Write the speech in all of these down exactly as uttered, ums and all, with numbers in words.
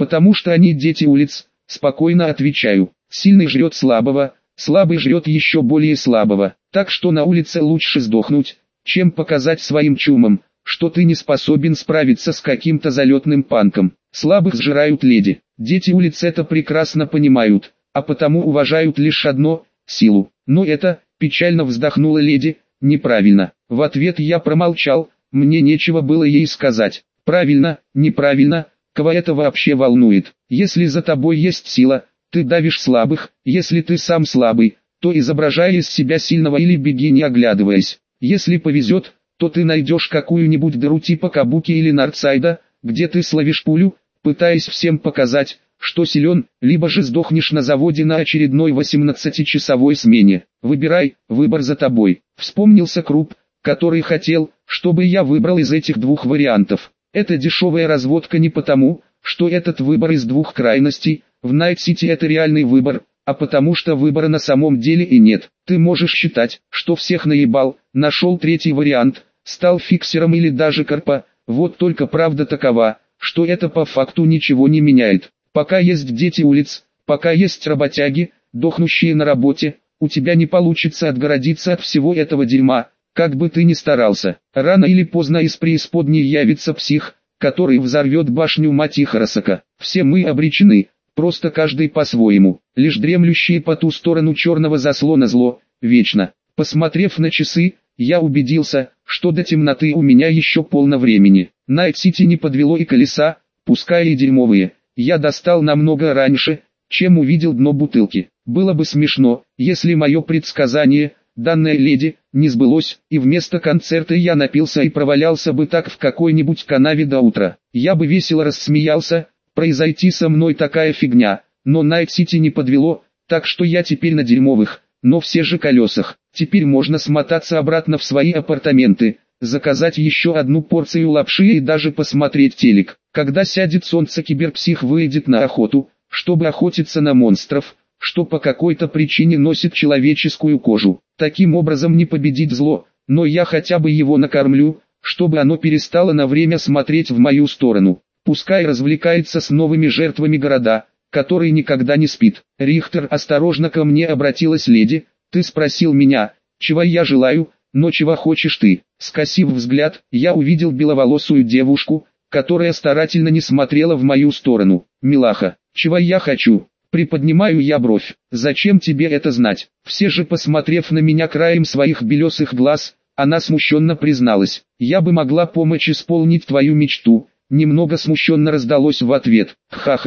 Потому что они дети улиц, спокойно отвечаю. Сильный жрет слабого, слабый жрет еще более слабого. Так что на улице лучше сдохнуть, чем показать своим чумам, что ты не способен справиться с каким-то залетным панком. Слабых сжирают леди. Дети улиц это прекрасно понимают, а потому уважают лишь одно – силу. Но это, печально вздохнула леди, неправильно. В ответ я промолчал, мне нечего было ей сказать. Правильно, неправильно, кого это вообще волнует? Если за тобой есть сила, ты давишь слабых, если ты сам слабый, то изображай из себя сильного или беги не оглядываясь. Если повезет, то ты найдешь какую-нибудь дыру типа Кабуки или Нордсайда, где ты словишь пулю, пытаясь всем показать, что силен, либо же сдохнешь на заводе на очередной восемнадцатичасовой смене. Выбирай, выбор за тобой. Вспомнился Круп, который хотел, чтобы я выбрал из этих двух вариантов. Это дешевая разводка не потому, что этот выбор из двух крайностей, в Найт-Сити это реальный выбор, а потому что выбора на самом деле и нет. Ты можешь считать, что всех наебал, нашел третий вариант, стал фиксером или даже корпа, вот только правда такова, что это по факту ничего не меняет. Пока есть дети улиц, пока есть работяги, дохнущие на работе, у тебя не получится отгородиться от всего этого дерьма, как бы ты ни старался. Рано или поздно из преисподней явится псих, который взорвет башню Матихарасака. Все мы обречены, просто каждый по-своему, лишь дремлющие по ту сторону черного заслона зло, вечно. Посмотрев на часы, я убедился, что до темноты у меня еще полно времени. Найт-Сити не подвело и колеса, пускай и дерьмовые. Я достал намного раньше, чем увидел дно бутылки. Было бы смешно, если мое предсказание, данное леди, не сбылось, и вместо концерта я напился и провалялся бы так в какой-нибудь канаве до утра. Я бы весело рассмеялся, произойти со мной такая фигня, но Найт-Сити не подвело, так что я теперь на дерьмовых, но все же колесах. Теперь можно смотаться обратно в свои апартаменты, заказать еще одну порцию лапши и даже посмотреть телек. Когда сядет солнце, киберпсих выйдет на охоту, чтобы охотиться на монстров, что по какой-то причине носит человеческую кожу. Таким образом не победить зло, но я хотя бы его накормлю, чтобы оно перестало на время смотреть в мою сторону. Пускай развлекается с новыми жертвами города, который никогда не спит. Рихтер, осторожно ко мне обратилась леди, ты спросил меня, чего я желаю, но чего хочешь ты? Скосив взгляд, я увидел беловолосую девушку, которая старательно не смотрела в мою сторону. Милаха, чего я хочу? Приподнимаю я бровь. Зачем тебе это знать? Все же, посмотрев на меня краем своих белесых глаз, она смущенно призналась. Я бы могла помочь исполнить твою мечту. Немного смущенно раздалось в ответ.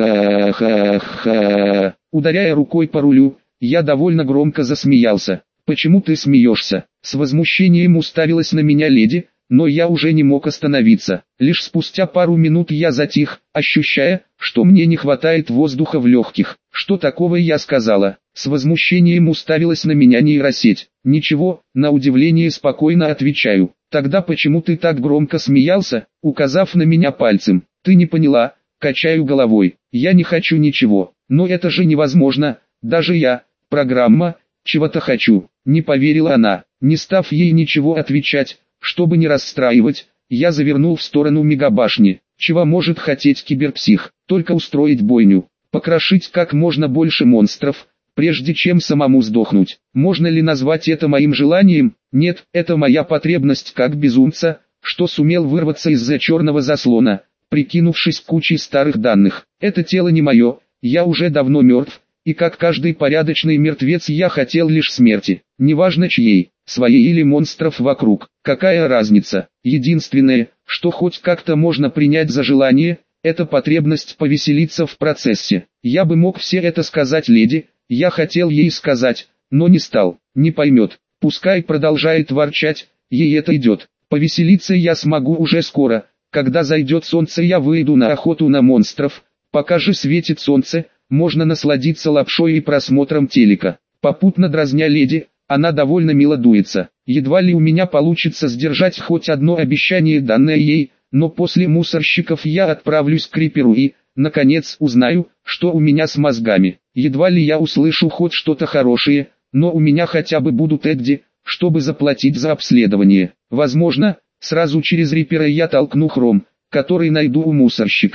Ха-ха-ха-ха. Ударяя рукой по рулю, я довольно громко засмеялся. Почему ты смеешься? С возмущением уставилась на меня леди, но я уже не мог остановиться. Лишь спустя пару минут я затих, ощущая, что мне не хватает воздуха в легких. Что такого я сказала? С возмущением уставилась на меня нейросеть. Ничего, на удивление спокойно отвечаю. Тогда почему ты так громко смеялся, указав на меня пальцем? Ты не поняла, качаю головой. Я не хочу ничего, но это же невозможно, даже я, программа, чего-то хочу. Не поверила она, не став ей ничего отвечать. Чтобы не расстраивать, я завернул в сторону мегабашни. Чего может хотеть киберпсих? Только устроить бойню, покрошить как можно больше монстров, прежде чем самому сдохнуть. Можно ли назвать это моим желанием? Нет, это моя потребность как безумца, что сумел вырваться из-за черного заслона, прикинувшись кучей старых данных. Это тело не мое, я уже давно мертв, и как каждый порядочный мертвец я хотел лишь смерти. Неважно чьей, своей или монстров вокруг, какая разница. Единственное, что хоть как-то можно принять за желание, это потребность повеселиться в процессе. Я бы мог все это сказать леди, я хотел ей сказать, но не стал, не поймет. Пускай продолжает ворчать, ей это идет. Повеселиться я смогу уже скоро, когда зайдет солнце я выйду на охоту на монстров. Пока же светит солнце, можно насладиться лапшой и просмотром телека. Попутно дразня леди, она довольно мило дуется. Едва ли у меня получится сдержать хоть одно обещание, данное ей, но после мусорщиков я отправлюсь к Криперу и, наконец, узнаю, что у меня с мозгами. Едва ли я услышу хоть что-то хорошее, но у меня хотя бы будут Эдди, чтобы заплатить за обследование. Возможно, сразу через Рипера я толкну хром, который найду у мусорщиков.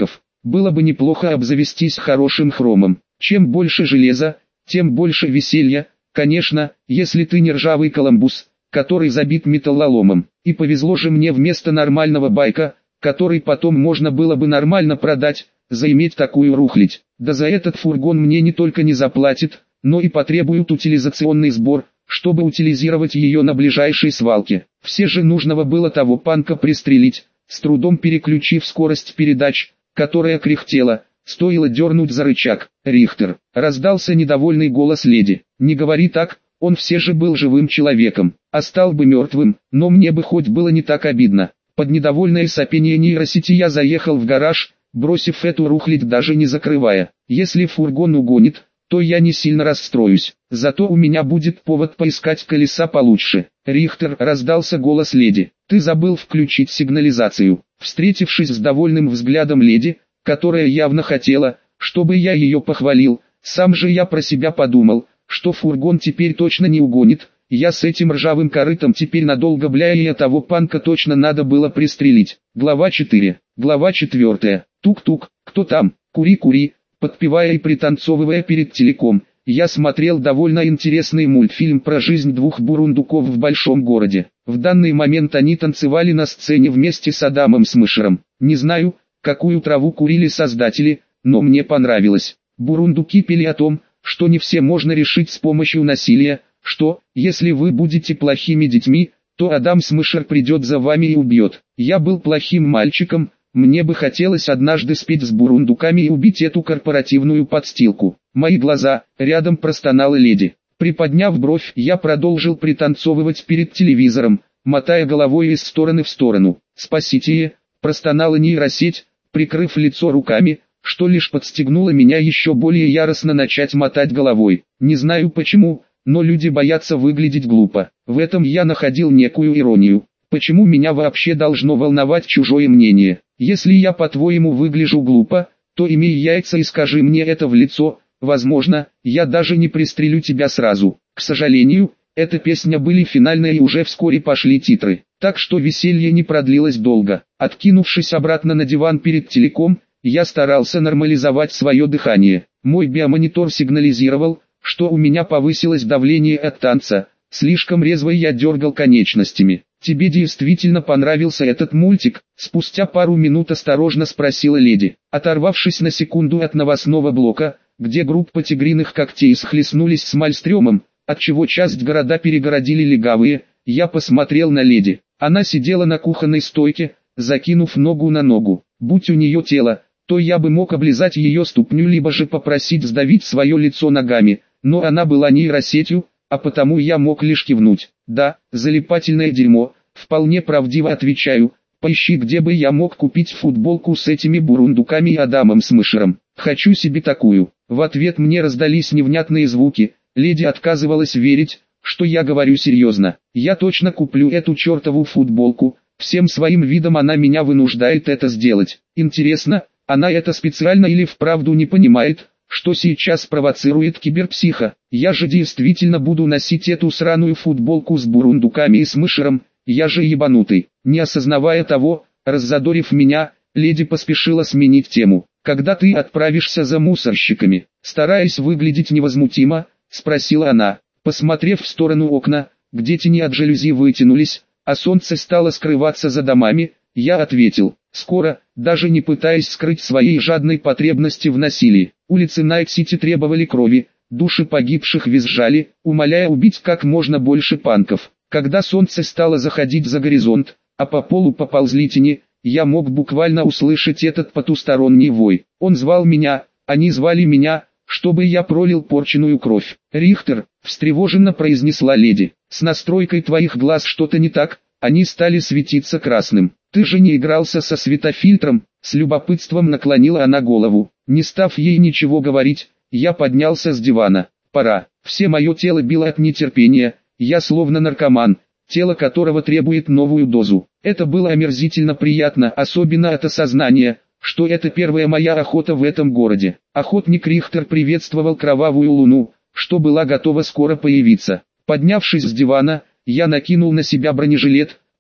Было бы неплохо обзавестись хорошим хромом. Чем больше железа, тем больше веселья, конечно, если ты не ржавый Коламбус, который забит металлоломом. И повезло же мне вместо нормального байка, который потом можно было бы нормально продать, заиметь такую рухлядь. Да за этот фургон мне не только не заплатит, но и потребуют утилизационный сбор, чтобы утилизировать ее на ближайшей свалке. Все же нужного было того панка пристрелить, с трудом переключив скорость передач, которая кряхтела, стоило дернуть за рычаг. «Рихтер!» — раздался недовольный голос леди. «Не говори так, он все же был живым человеком, а стал бы мертвым, но мне бы хоть было не так обидно». Под недовольное сопение нейросети я заехал в гараж, бросив эту рухлядь даже не закрывая. Если фургон угонит, то я не сильно расстроюсь, зато у меня будет повод поискать колеса получше. «Рихтер!» — раздался голос леди. «Ты забыл включить сигнализацию». Встретившись с довольным взглядом леди, которая явно хотела, чтобы я ее похвалил, сам же я про себя подумал, что фургон теперь точно не угонит. Я с этим ржавым корытом теперь надолго бля, и того панка точно надо было пристрелить. Глава четыре. Глава четвертая. Тук-тук, кто там? Кури-кури. Подпевая и пританцовывая перед телеком, я смотрел довольно интересный мультфильм про жизнь двух бурундуков в большом городе. В данный момент они танцевали на сцене вместе с Адамом Смешером. Не знаю, какую траву курили создатели, но мне понравилось. Бурундуки пели о том, что не все можно решить с помощью насилия, что, если вы будете плохими детьми, то Адам Смешер придет за вами и убьет. Я был плохим мальчиком, мне бы хотелось однажды спеть с бурундуками и убить эту корпоративную подстилку. Мои глаза, рядом простонала леди. Приподняв бровь, я продолжил пританцовывать перед телевизором, мотая головой из стороны в сторону. «Спасите!» – простонала нейросеть, прикрыв лицо руками, что лишь подстегнуло меня еще более яростно начать мотать головой. Не знаю почему, но люди боятся выглядеть глупо. В этом я находил некую иронию. Почему меня вообще должно волновать чужое мнение? Если я по-твоему выгляжу глупо, то имей яйца и скажи мне это в лицо. Возможно, я даже не пристрелю тебя сразу. К сожалению, эта песня были финальная и уже вскоре пошли титры. Так что веселье не продлилось долго. Откинувшись обратно на диван перед телеком, я старался нормализовать свое дыхание. Мой биомонитор сигнализировал, что у меня повысилось давление от танца. Слишком резво я дергал конечностями. «Тебе действительно понравился этот мультик?» Спустя пару минут осторожно спросила леди. Оторвавшись на секунду от новостного блока, где группа тигриных когтей схлестнулись с Мальстрёмом, отчего часть города перегородили легавые, я посмотрел на леди. Она сидела на кухонной стойке, закинув ногу на ногу. Будь у нее тело, то я бы мог облизать ее ступню, либо же попросить сдавить свое лицо ногами, но она была нейросетью, а потому я мог лишь кивнуть. «Да, залипательное дерьмо», вполне правдиво отвечаю. Поищи, где бы я мог купить футболку с этими бурундуками и Адамом Смешером. Хочу себе такую. В ответ мне раздались невнятные звуки. Леди отказывалась верить, что я говорю серьезно. Я точно куплю эту чертову футболку. Всем своим видом она меня вынуждает это сделать. Интересно, она это специально или вправду не понимает, что сейчас провоцирует киберпсиха? Я же действительно буду носить эту сраную футболку с бурундуками и Смешером. Я же ебанутый. Не осознавая того, раззадорив меня, леди поспешила сменить тему. «Когда ты отправишься за мусорщиками?» Стараясь выглядеть невозмутимо, спросила она. Посмотрев в сторону окна, где тени от жалюзи вытянулись, а солнце стало скрываться за домами, я ответил: «Скоро», даже не пытаясь скрыть своей жадной потребности в насилии. Улицы Найт-Сити требовали крови, души погибших визжали, умоляя убить как можно больше панков. Когда солнце стало заходить за горизонт, а по полу поползли тени, я мог буквально услышать этот потусторонний вой. Он звал меня, они звали меня, чтобы я пролил порченую кровь. «Рихтер», — встревоженно произнесла леди, — «с настройкой твоих глаз что-то не так, они стали светиться красным. Ты же не игрался со светофильтром?» С любопытством наклонила она голову. Не став ей ничего говорить, я поднялся с дивана. «Пора». Все мое тело било от нетерпения, я словно наркоман, тело которого требует новую дозу. Это было омерзительно приятно, особенно от осознания, что это первая моя охота в этом городе. Охотник Рихтер приветствовал кровавую луну, что была готова скоро появиться. Поднявшись с дивана, я накинул на себя бронежилет,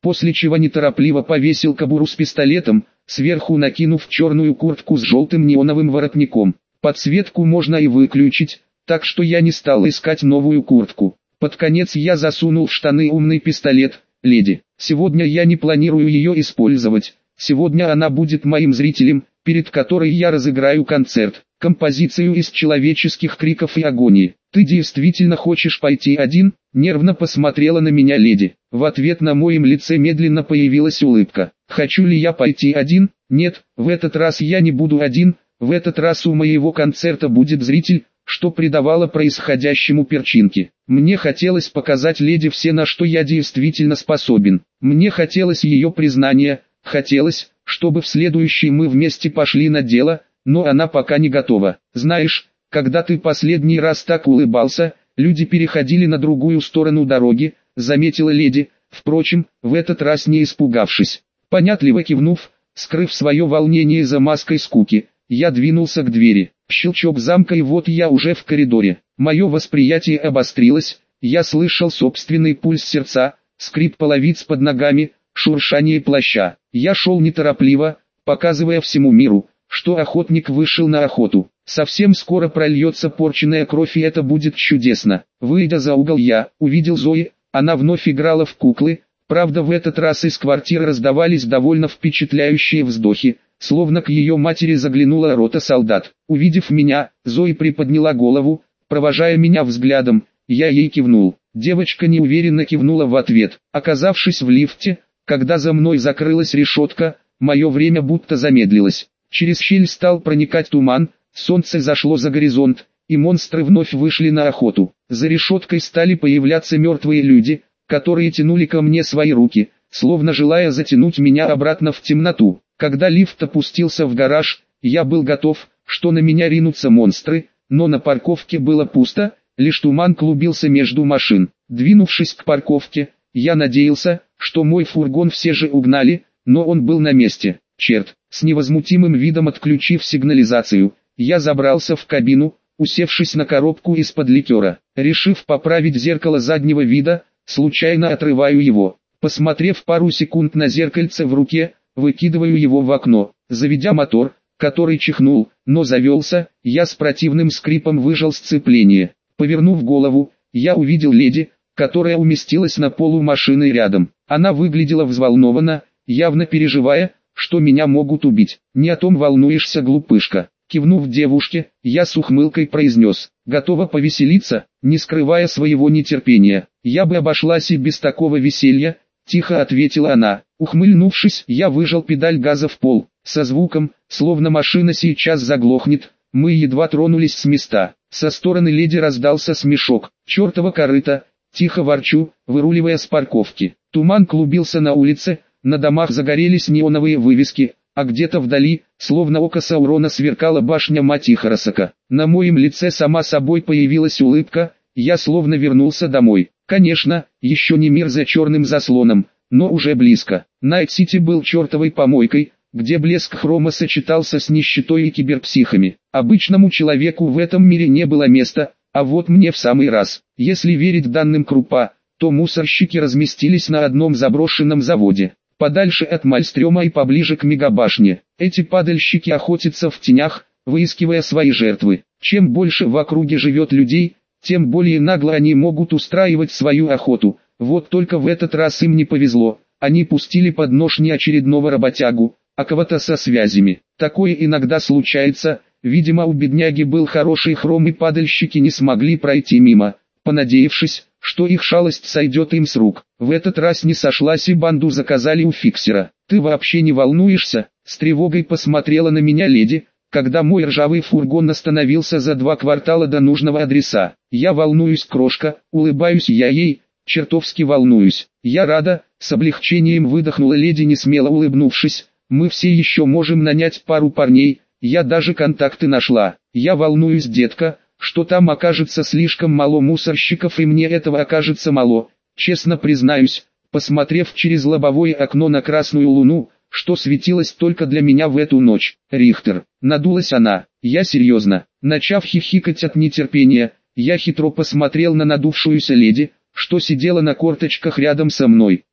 после чего неторопливо повесил кобуру с пистолетом, сверху накинув черную куртку с желтым неоновым воротником. Подсветку можно и выключить, так что я не стал искать новую куртку. Под конец я засунул в штаны умный пистолет. «Леди, сегодня я не планирую ее использовать, сегодня она будет моим зрителем, перед которой я разыграю концерт, композицию из человеческих криков и агонии. Ты действительно хочешь пойти один?» Нервно посмотрела на меня леди. В ответ на моем лице медленно появилась улыбка. «Хочу ли я пойти один? Нет, в этот раз я не буду один, в этот раз у моего концерта будет зритель», что придавало происходящему перчинки. Мне хотелось показать леди все, на что я действительно способен. Мне хотелось ее признания, хотелось, чтобы в следующий мы вместе пошли на дело, но она пока не готова. Знаешь, когда ты последний раз так улыбался, люди переходили на другую сторону дороги, заметила леди, впрочем, в этот раз не испугавшись. Понятливо кивнув, скрыв свое волнение за маской скуки, я двинулся к двери. Щелчок замка, и вот я уже в коридоре. Мое восприятие обострилось, я слышал собственный пульс сердца, скрип половиц под ногами, шуршание плаща. Я шел неторопливо, показывая всему миру, что охотник вышел на охоту. Совсем скоро прольется порченная кровь, и это будет чудесно. Выйдя за угол, я увидел Зои, она вновь играла в куклы, правда в этот раз из квартиры раздавались довольно впечатляющие вздохи, словно к ее матери заглянула рота солдат. Увидев меня, Зои приподняла голову, провожая меня взглядом, я ей кивнул. Девочка неуверенно кивнула в ответ. Оказавшись в лифте, когда за мной закрылась решетка, мое время будто замедлилось. Через щель стал проникать туман, солнце зашло за горизонт, и монстры вновь вышли на охоту. За решеткой стали появляться мертвые люди, которые тянули ко мне свои руки, словно желая затянуть меня обратно в темноту. Когда лифт опустился в гараж, я был готов, что на меня ринутся монстры, но на парковке было пусто, лишь туман клубился между машин. Двинувшись к парковке, я надеялся, что мой фургон все же угнали, но он был на месте. Черт, с невозмутимым видом отключив сигнализацию, я забрался в кабину, усевшись на коробку из-под ликера. Решив поправить зеркало заднего вида, случайно отрываю его. Посмотрев пару секунд на зеркальце в руке, выкидываю его в окно. Заведя мотор, который чихнул, но завелся, я с противным скрипом выжал сцепление. Повернув голову, я увидел леди, которая уместилась на полу машины рядом. Она выглядела взволнованно, явно переживая, что меня могут убить. «Не о том волнуешься, глупышка». Кивнув девушке, я с ухмылкой произнес: «Готова повеселиться?» Не скрывая своего нетерпения. «Я бы обошлась и без такого веселья», — тихо ответила она. Ухмыльнувшись, я выжал педаль газа в пол. Со звуком, словно машина сейчас заглохнет, мы едва тронулись с места. Со стороны леди раздался смешок. «Чертова корыта!» Тихо ворчу, выруливая с парковки. Туман клубился на улице, на домах загорелись неоновые вывески, а где-то вдали, словно око Саурона, сверкала башня Матихарасака. На моем лице сама собой появилась улыбка, я словно вернулся домой. Конечно, еще не мир за черным заслоном, но уже близко. Найт-Сити был чертовой помойкой, где блеск хрома сочетался с нищетой и киберпсихами. Обычному человеку в этом мире не было места, а вот мне в самый раз. Если верить данным Крупа, то мусорщики разместились на одном заброшенном заводе, подальше от Мальстрёма и поближе к мегабашне. Эти падальщики охотятся в тенях, выискивая свои жертвы. Чем больше в округе живет людей, тем более нагло они могут устраивать свою охоту. Вот только в этот раз им не повезло, они пустили под нож не очередного работягу, а кого-то со связями. Такое иногда случается, видимо у бедняги был хороший хром и падальщики не смогли пройти мимо, понадеявшись, что их шалость сойдет им с рук. В этот раз не сошлась и банду заказали у фиксера. «Ты вообще не волнуешься?» — с тревогой посмотрела на меня леди, когда мой ржавый фургон остановился за два квартала до нужного адреса. «Я волнуюсь, крошка», — улыбаюсь я ей, чертовски волнуюсь. «Я рада», — с облегчением выдохнула леди, несмело улыбнувшись. «Мы все еще можем нанять пару парней, я даже контакты нашла. Я волнуюсь, детка, что там окажется слишком мало мусорщиков и мне этого окажется мало. Честно признаюсь, посмотрев через лобовое окно на красную луну, что светилось только для меня в эту ночь. Рихтер», — надулась она. «Я серьезно». Начав хихикать от нетерпения, я хитро посмотрел на надувшуюся леди, что сидела на корточках рядом со мной.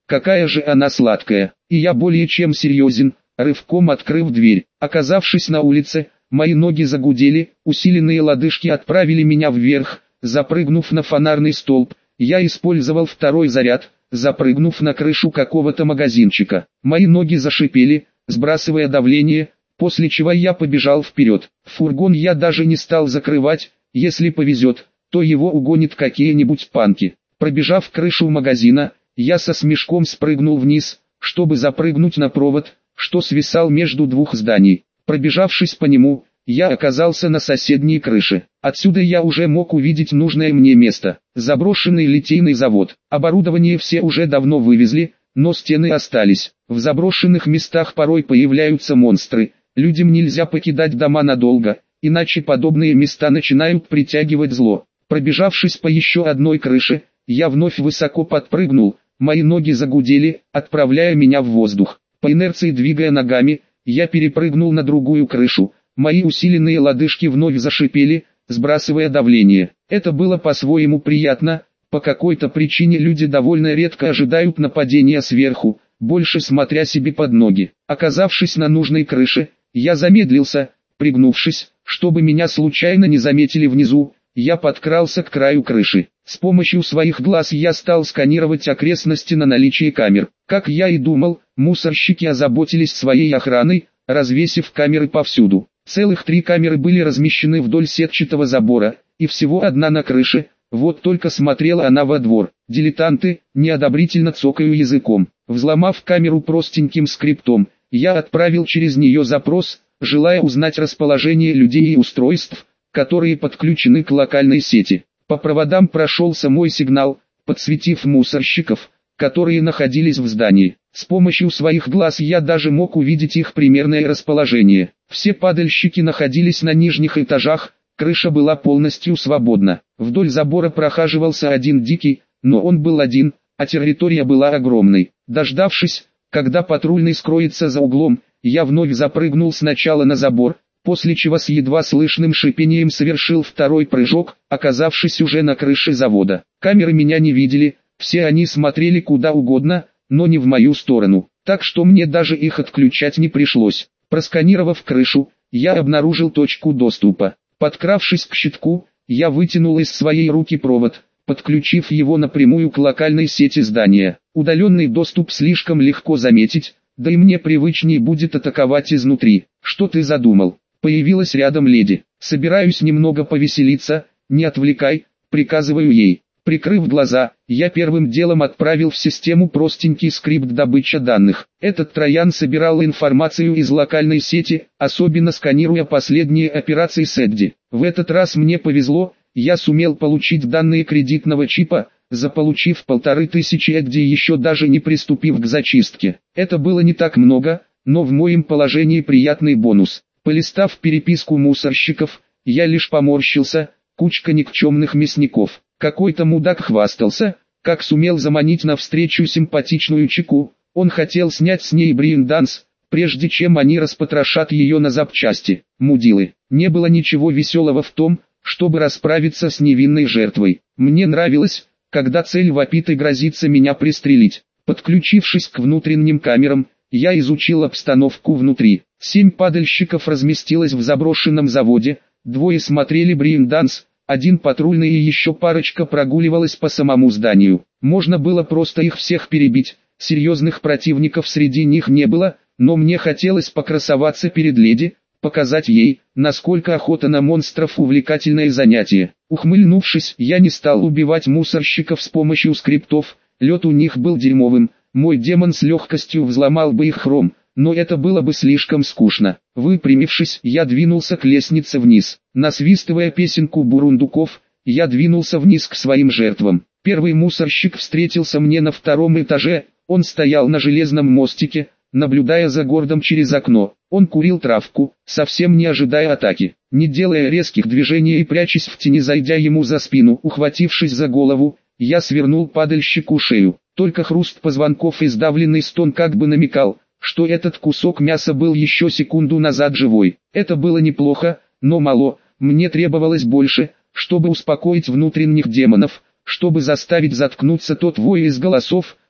какая же она сладкая. И я более чем серьезен, рывком открыв дверь. Оказавшись на улице, мои ноги загудели, усиленные лодыжки отправили меня вверх. Запрыгнув на фонарный столб, я использовал второй заряд, запрыгнув на крышу какого-то магазинчика. Мои ноги зашипели, сбрасывая давление, после чего я побежал вперед. Фургон я даже не стал закрывать, если повезет, то его угонят какие-нибудь панки. Пробежав крышу магазина, я со смешком спрыгнул вниз, чтобы запрыгнуть на провод, что свисал между двух зданий. Пробежавшись по нему, я оказался на соседней крыше. Отсюда я уже мог увидеть нужное мне место. Заброшенный литейный завод. Оборудование все уже давно вывезли, но стены остались. В заброшенных местах порой появляются монстры. Людям нельзя покидать дома надолго, иначе подобные места начинают притягивать зло. Пробежавшись по еще одной крыше, я вновь высоко подпрыгнул, мои ноги загудели, отправляя меня в воздух. По инерции двигая ногами, я перепрыгнул на другую крышу. Мои усиленные лодыжки вновь зашипели, сбрасывая давление. Это было по-своему приятно. По какой-то причине люди довольно редко ожидают нападения сверху, больше смотря себе под ноги. Оказавшись на нужной крыше, я замедлился, пригнувшись, чтобы меня случайно не заметили внизу. Я подкрался к краю крыши. С помощью своих глаз я стал сканировать окрестности на наличие камер. Как я и думал, мусорщики озаботились своей охраной, развесив камеры повсюду. Целых три камеры были размещены вдоль сетчатого забора, и всего одна на крыше. Вот только смотрела она во двор. Дилетанты, неодобрительно цокаю языком. Взломав камеру простеньким скриптом, я отправил через нее запрос, желая узнать расположение людей и устройств, которые подключены к локальной сети. По проводам прошелся мой сигнал, подсветив мусорщиков, которые находились в здании. С помощью своих глаз я даже мог увидеть их примерное расположение. Все падальщики находились на нижних этажах, крыша была полностью свободна. Вдоль забора прохаживался один дикий, но он был один, а территория была огромной. Дождавшись, когда патрульный скроется за углом, я вновь запрыгнул сначала на забор, после чего с едва слышным шипением совершил второй прыжок, оказавшись уже на крыше завода. Камеры меня не видели, все они смотрели куда угодно, но не в мою сторону, так что мне даже их отключать не пришлось. Просканировав крышу, я обнаружил точку доступа. Подкравшись к щитку, я вытянул из своей руки провод, подключив его напрямую к локальной сети здания. Удаленный доступ слишком легко заметить, да и мне привычнее будет атаковать изнутри. Что ты задумал? Появилась рядом леди. Собираюсь немного повеселиться, не отвлекай, приказываю ей. Прикрыв глаза, я первым делом отправил в систему простенький скрипт добычи данных. Этот троян собирал информацию из локальной сети, особенно сканируя последние операции с Эдди. В этот раз мне повезло, я сумел получить данные кредитного чипа, заполучив полторы тысячи Эдди еще даже не приступив к зачистке. Это было не так много, но в моем положении приятный бонус. Полистав переписку мусорщиков, я лишь поморщился, кучка никчемных мясников. Какой-то мудак хвастался, как сумел заманить навстречу симпатичную чику. Он хотел снять с ней брейн-данс, прежде чем они распотрошат ее на запчасти. Мудилы. Не было ничего веселого в том, чтобы расправиться с невинной жертвой. Мне нравилось, когда цель вопит и грозится меня пристрелить. Подключившись к внутренним камерам, я изучил обстановку внутри. Семь падальщиков разместилось в заброшенном заводе, двое смотрели брейн-данс, один патрульный и еще парочка прогуливалась по самому зданию. Можно было просто их всех перебить, серьезных противников среди них не было, но мне хотелось покрасоваться перед леди, показать ей, насколько охота на монстров увлекательное занятие. Ухмыльнувшись, я не стал убивать мусорщиков с помощью скриптов, лед у них был дерьмовым, мой демон с легкостью взломал бы их хром, но это было бы слишком скучно. Выпрямившись, я двинулся к лестнице вниз. Насвистывая песенку бурундуков, я двинулся вниз к своим жертвам. Первый мусорщик встретился мне на втором этаже, он стоял на железном мостике, наблюдая за городом через окно. Он курил травку, совсем не ожидая атаки. Не делая резких движений и прячась в тени, зайдя ему за спину, ухватившись за голову, я свернул падальщику шею. Только хруст позвонков и сдавленный стон как бы намекал, что этот кусок мяса был еще секунду назад живой. Это было неплохо, но мало, мне требовалось больше, чтобы успокоить внутренних демонов, чтобы заставить заткнуться тот вой из голосов,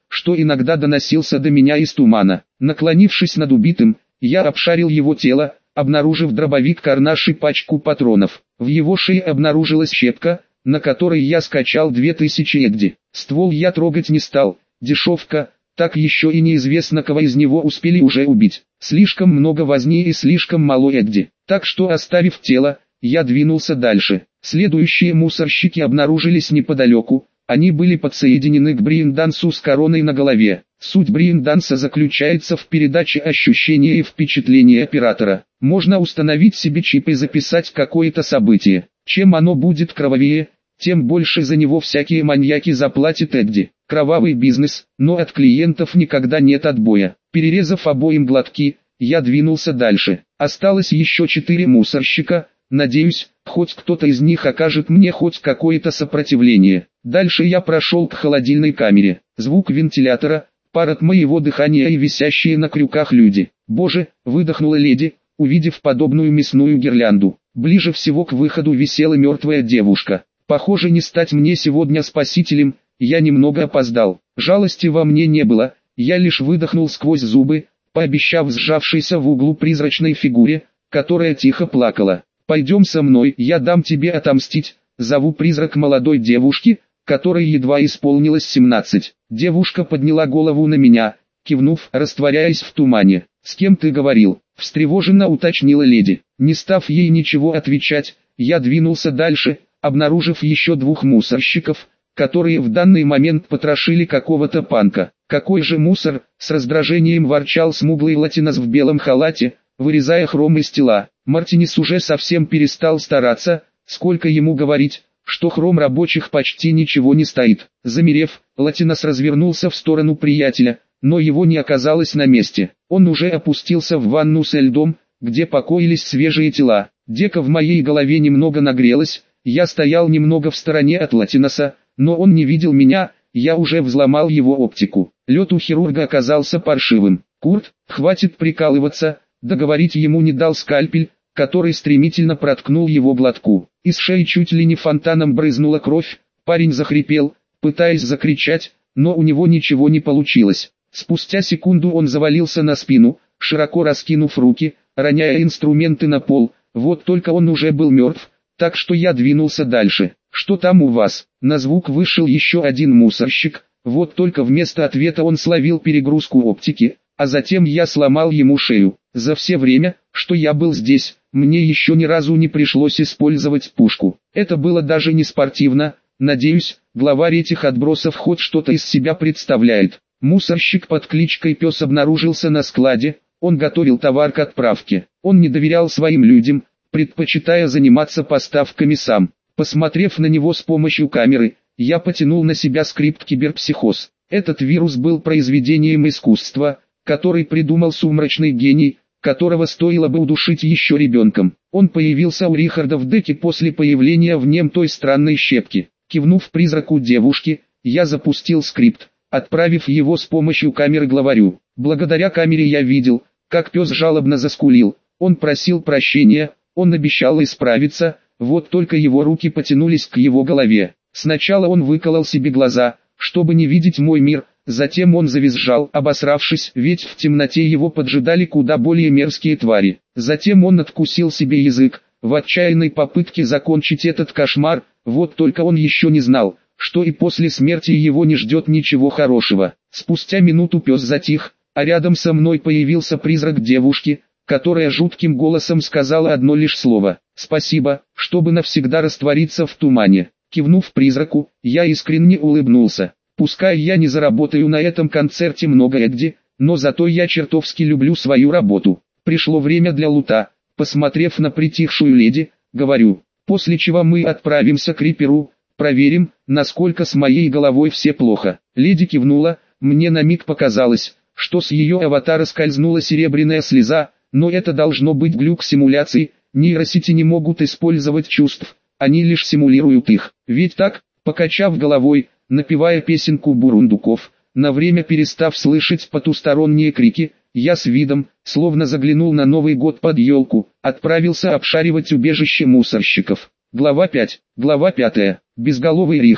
что иногда доносился до меня из тумана. Наклонившись над убитым, я обшарил его тело, обнаружив дробовик Карнаш и пачку патронов. В его шее обнаружилась щепка, на которой я скачал две тысячи эгди. Ствол я трогать не стал, дешевка, так еще и неизвестно, кого из него успели уже убить. Слишком много возни и слишком мало эгди. Так что, оставив тело, я двинулся дальше. Следующие мусорщики обнаружились неподалеку. Они были подсоединены к брейндансу с короной на голове. Суть брейнданса заключается в передаче ощущения и впечатления оператора. Можно установить себе чип и записать какое-то событие. Чем оно будет кровавее, тем больше за него всякие маньяки заплатят эгди. Кровавый бизнес, но от клиентов никогда нет отбоя. Перерезав обоим глотки, я двинулся дальше. Осталось еще четыре мусорщика. Надеюсь, хоть кто-то из них окажет мне хоть какое-то сопротивление. Дальше я прошел к холодильной камере. Звук вентилятора, пар от моего дыхания и висящие на крюках люди. «Боже!» — выдохнула леди, увидев подобную мясную гирлянду. Ближе всего к выходу висела мертвая девушка. Похоже, не стать мне сегодня спасителем, я немного опоздал. Жалости во мне не было, я лишь выдохнул сквозь зубы, пообещав сжавшейся в углу призрачной фигуре, которая тихо плакала. «Пойдем со мной, я дам тебе отомстить», — зову призрак молодой девушки, которой едва исполнилось семнадцать. Девушка подняла голову на меня, кивнув, растворяясь в тумане. «С кем ты говорил?» — встревоженно уточнила леди. Не став ей ничего отвечать, я двинулся дальше, обнаружив еще двух мусорщиков, которые в данный момент потрошили какого-то панка. «Какой же мусор!» — с раздражением ворчал смуглый латинос в белом халате, вырезая хром из тела. Мартинес уже совсем перестал стараться, сколько ему говорить, что хром рабочих почти ничего не стоит. Замерев, латинос развернулся в сторону приятеля, но его не оказалось на месте. Он уже опустился в ванну со льдом, где покоились свежие тела. Дека в моей голове немного нагрелась, я стоял немного в стороне от латиноса, но он не видел меня, я уже взломал его оптику. Лед у хирурга оказался паршивым. «Курт, хватит прикалываться», договорить ему не дал скальпель, который стремительно проткнул его глотку. Из шеи чуть ли не фонтаном брызнула кровь, парень захрипел, пытаясь закричать, но у него ничего не получилось. Спустя секунду он завалился на спину, широко раскинув руки, роняя инструменты на пол, вот только он уже был мертв, так что я двинулся дальше. «Что там у вас?» На звук вышел еще один мусорщик, вот только вместо ответа он словил перегрузку оптики, а затем я сломал ему шею. За все время, что я был здесь, мне еще ни разу не пришлось использовать пушку. Это было даже не спортивно, надеюсь, главарь этих отбросов хоть что-то из себя представляет. Мусорщик под кличкой Пес обнаружился на складе, он готовил товар к отправке. Он не доверял своим людям, предпочитая заниматься поставками сам. Посмотрев на него с помощью камеры, я потянул на себя скрипт «Киберпсихоз». Этот вирус был произведением искусства, который придумал сумрачный гений, которого стоило бы удушить еще ребенком. Он появился у Рихарда в деке после появления в нем той странной щепки. Кивнув призраку девушки, я запустил скрипт, отправив его с помощью камеры главарю. Благодаря камере я видел, как пес жалобно заскулил. Он просил прощения, он обещал исправиться, вот только его руки потянулись к его голове. Сначала он выколол себе глаза, чтобы не видеть мой мир, затем он завизжал, обосравшись, ведь в темноте его поджидали куда более мерзкие твари. Затем он откусил себе язык, в отчаянной попытке закончить этот кошмар, вот только он еще не знал, что и после смерти его не ждет ничего хорошего. Спустя минуту пес затих, а рядом со мной появился призрак девушки, которая жутким голосом сказала одно лишь слово: «Спасибо», чтобы навсегда раствориться в тумане. Кивнув призраку, я искренне улыбнулся. Пускай я не заработаю на этом концерте много эгди, но зато я чертовски люблю свою работу. Пришло время для лута. Посмотрев на притихшую леди, говорю, после чего мы отправимся к Риперу, проверим, насколько с моей головой все плохо. Леди кивнула, мне на миг показалось, что с ее аватара скользнула серебряная слеза, но это должно быть глюк симуляции, нейросети не могут использовать чувств, они лишь симулируют их. Ведь так, покачав головой, напевая песенку бурундуков, на время перестав слышать потусторонние крики, я с видом, словно заглянул на Новый год под елку, отправился обшаривать убежище мусорщиков. Глава пять. Глава пятая. Безголовый Рихтер.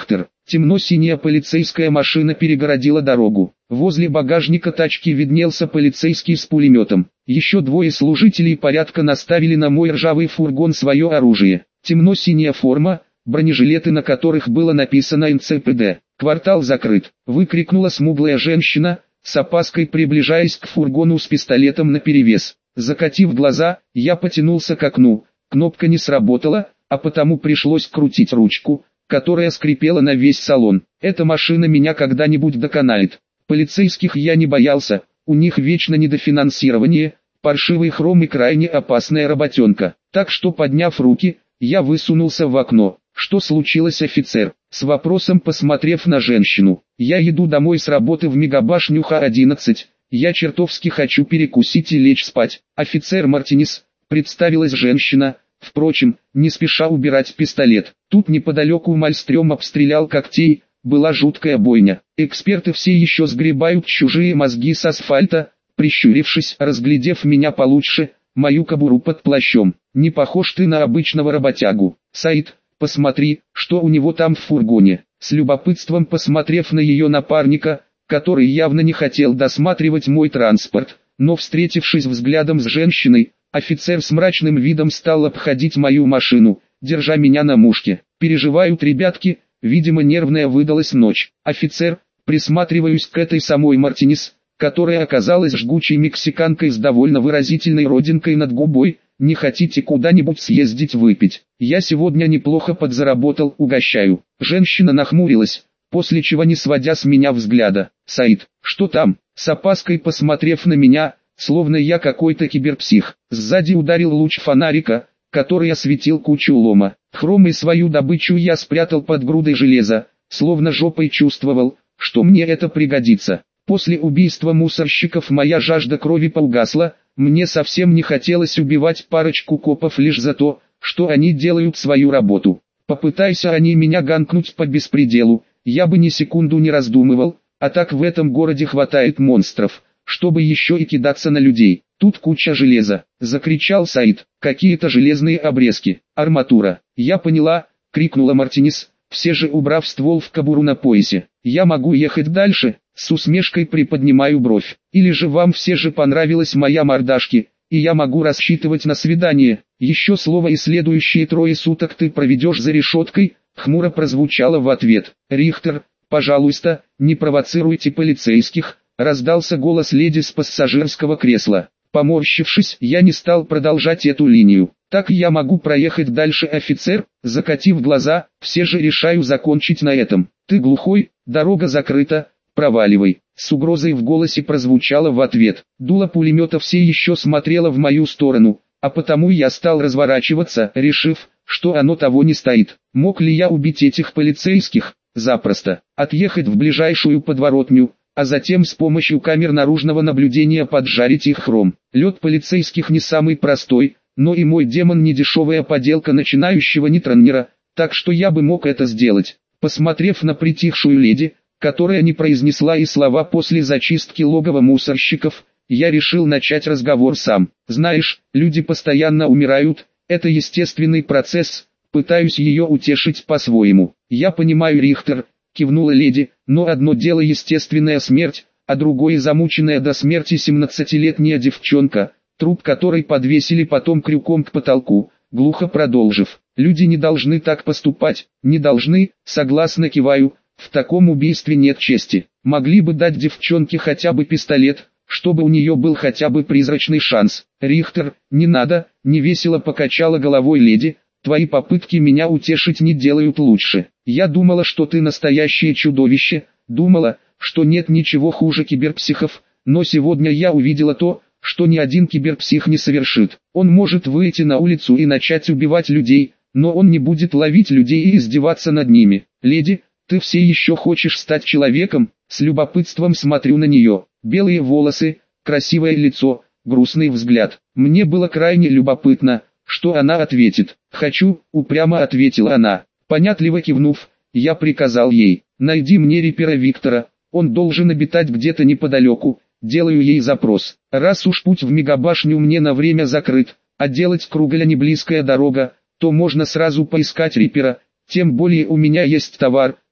Темно-синяя полицейская машина перегородила дорогу. Возле багажника тачки виднелся полицейский с пулеметом. Еще двое служителей порядка наставили на мой ржавый фургон свое оружие. Темно-синяя форма, бронежилеты на которых было написано эн цэ пэ дэ. «Квартал закрыт», — выкрикнула смуглая женщина, с опаской приближаясь к фургону с пистолетом наперевес. Закатив глаза, я потянулся к окну. Кнопка не сработала, а потому пришлось крутить ручку, которая скрипела на весь салон. Эта машина меня когда-нибудь доконает. Полицейских я не боялся, у них вечно недофинансирование, паршивый хром и крайне опасная работенка. Так что, подняв руки, я высунулся в окно. «Что случилось, офицер?» С вопросом посмотрев на женщину. «Я иду домой с работы в мегабашню Х одиннадцать. Я чертовски хочу перекусить и лечь спать». «Офицер Мартинес», представилась женщина, впрочем, не спеша убирать пистолет. Тут неподалеку Мальстрём обстрелял когтей, была жуткая бойня. Эксперты все еще сгребают чужие мозги с асфальта. Прищурившись, разглядев меня получше, мою кобуру под плащом. «Не похож ты на обычного работягу, Саид. Посмотри, что у него там в фургоне». С любопытством посмотрев на ее напарника, который явно не хотел досматривать мой транспорт, но встретившись взглядом с женщиной, офицер с мрачным видом стал обходить мою машину, держа меня на мушке. «Переживают ребятки, видимо нервная выдалась ночь». «Офицер», присматриваюсь к этой самой Мартинес, которая оказалась жгучей мексиканкой с довольно выразительной родинкой над губой. «Не хотите куда-нибудь съездить выпить? Я сегодня неплохо подзаработал, угощаю». Женщина нахмурилась, после чего, не сводя с меня взгляда: «Саид, что там?» С опаской посмотрев на меня, словно я какой-то киберпсих, сзади ударил луч фонарика, который осветил кучу лома. Хром и свою добычу я спрятал под грудой железа, словно жопой чувствовал, что мне это пригодится. После убийства мусорщиков моя жажда крови поугасла. Мне совсем не хотелось убивать парочку копов лишь за то, что они делают свою работу. Попытайся они меня ганкнуть по беспределу, я бы ни секунду не раздумывал, а так в этом городе хватает монстров, чтобы еще и кидаться на людей. «Тут куча железа», — закричал Саид. «Какие-то железные обрезки, арматура». «Я поняла», — крикнула Мартинес, все же убрав ствол в кобуру на поясе. «Я могу ехать дальше?» С усмешкой приподнимаю бровь. «Или же вам все же понравилась моя мордашки, и я могу рассчитывать на свидание? Еще слово и следующие трое суток ты проведешь за решеткой», — хмуро прозвучало в ответ. «Рихтер, пожалуйста, не провоцируйте полицейских», — раздался голос леди с пассажирского кресла. Поморщившись, я не стал продолжать эту линию. «Так я могу проехать дальше, офицер?» Закатив глаза, все же решаю закончить на этом. «Ты глухой, дорога закрыта, проваливай». С угрозой в голосе прозвучало в ответ. Дуло пулемета все еще смотрело в мою сторону, а потому я стал разворачиваться, решив, что оно того не стоит. Мог ли я убить этих полицейских? Запросто. Отъехать в ближайшую подворотню, а затем с помощью камер наружного наблюдения поджарить их хром. Лед полицейских не самый простой, но и мой демон не дешевая поделка начинающего нетронера, так что я бы мог это сделать. Посмотрев на притихшую леди, которая не произнесла и слова после зачистки логова мусорщиков, я решил начать разговор сам. «Знаешь, люди постоянно умирают, это естественный процесс», пытаюсь ее утешить по-своему. «Я понимаю, Рихтер», кивнула леди, «но одно дело естественная смерть, а другое замученная до смерти семнадцатилетняя девчонка, труп которой подвесили потом крюком к потолку». Глухо продолжив: «Люди не должны так поступать». «Не должны», согласно киваю, «в таком убийстве нет чести. Могли бы дать девчонке хотя бы пистолет, чтобы у нее был хотя бы призрачный шанс». «Рихтер, не надо», невесело покачала головой леди, «твои попытки меня утешить не делают лучше. Я думала, что ты настоящее чудовище, думала, что нет ничего хуже киберпсихов, но сегодня я увидела то, что ни один киберпсих не совершит. Он может выйти на улицу и начать убивать людей, но он не будет ловить людей и издеваться над ними. Леди, ты все еще хочешь стать человеком?» С любопытством смотрю на нее. Белые волосы, красивое лицо, грустный взгляд. Мне было крайне любопытно, что она ответит. «Хочу», упрямо ответила она. Понятливо кивнув, я приказал ей: «Найди мне репера Виктора, он должен обитать где-то неподалеку». Делаю ей запрос. Раз уж путь в мегабашню мне на время закрыт, а делать круголя не близкая дорога, то можно сразу поискать репера, тем более у меня есть товар,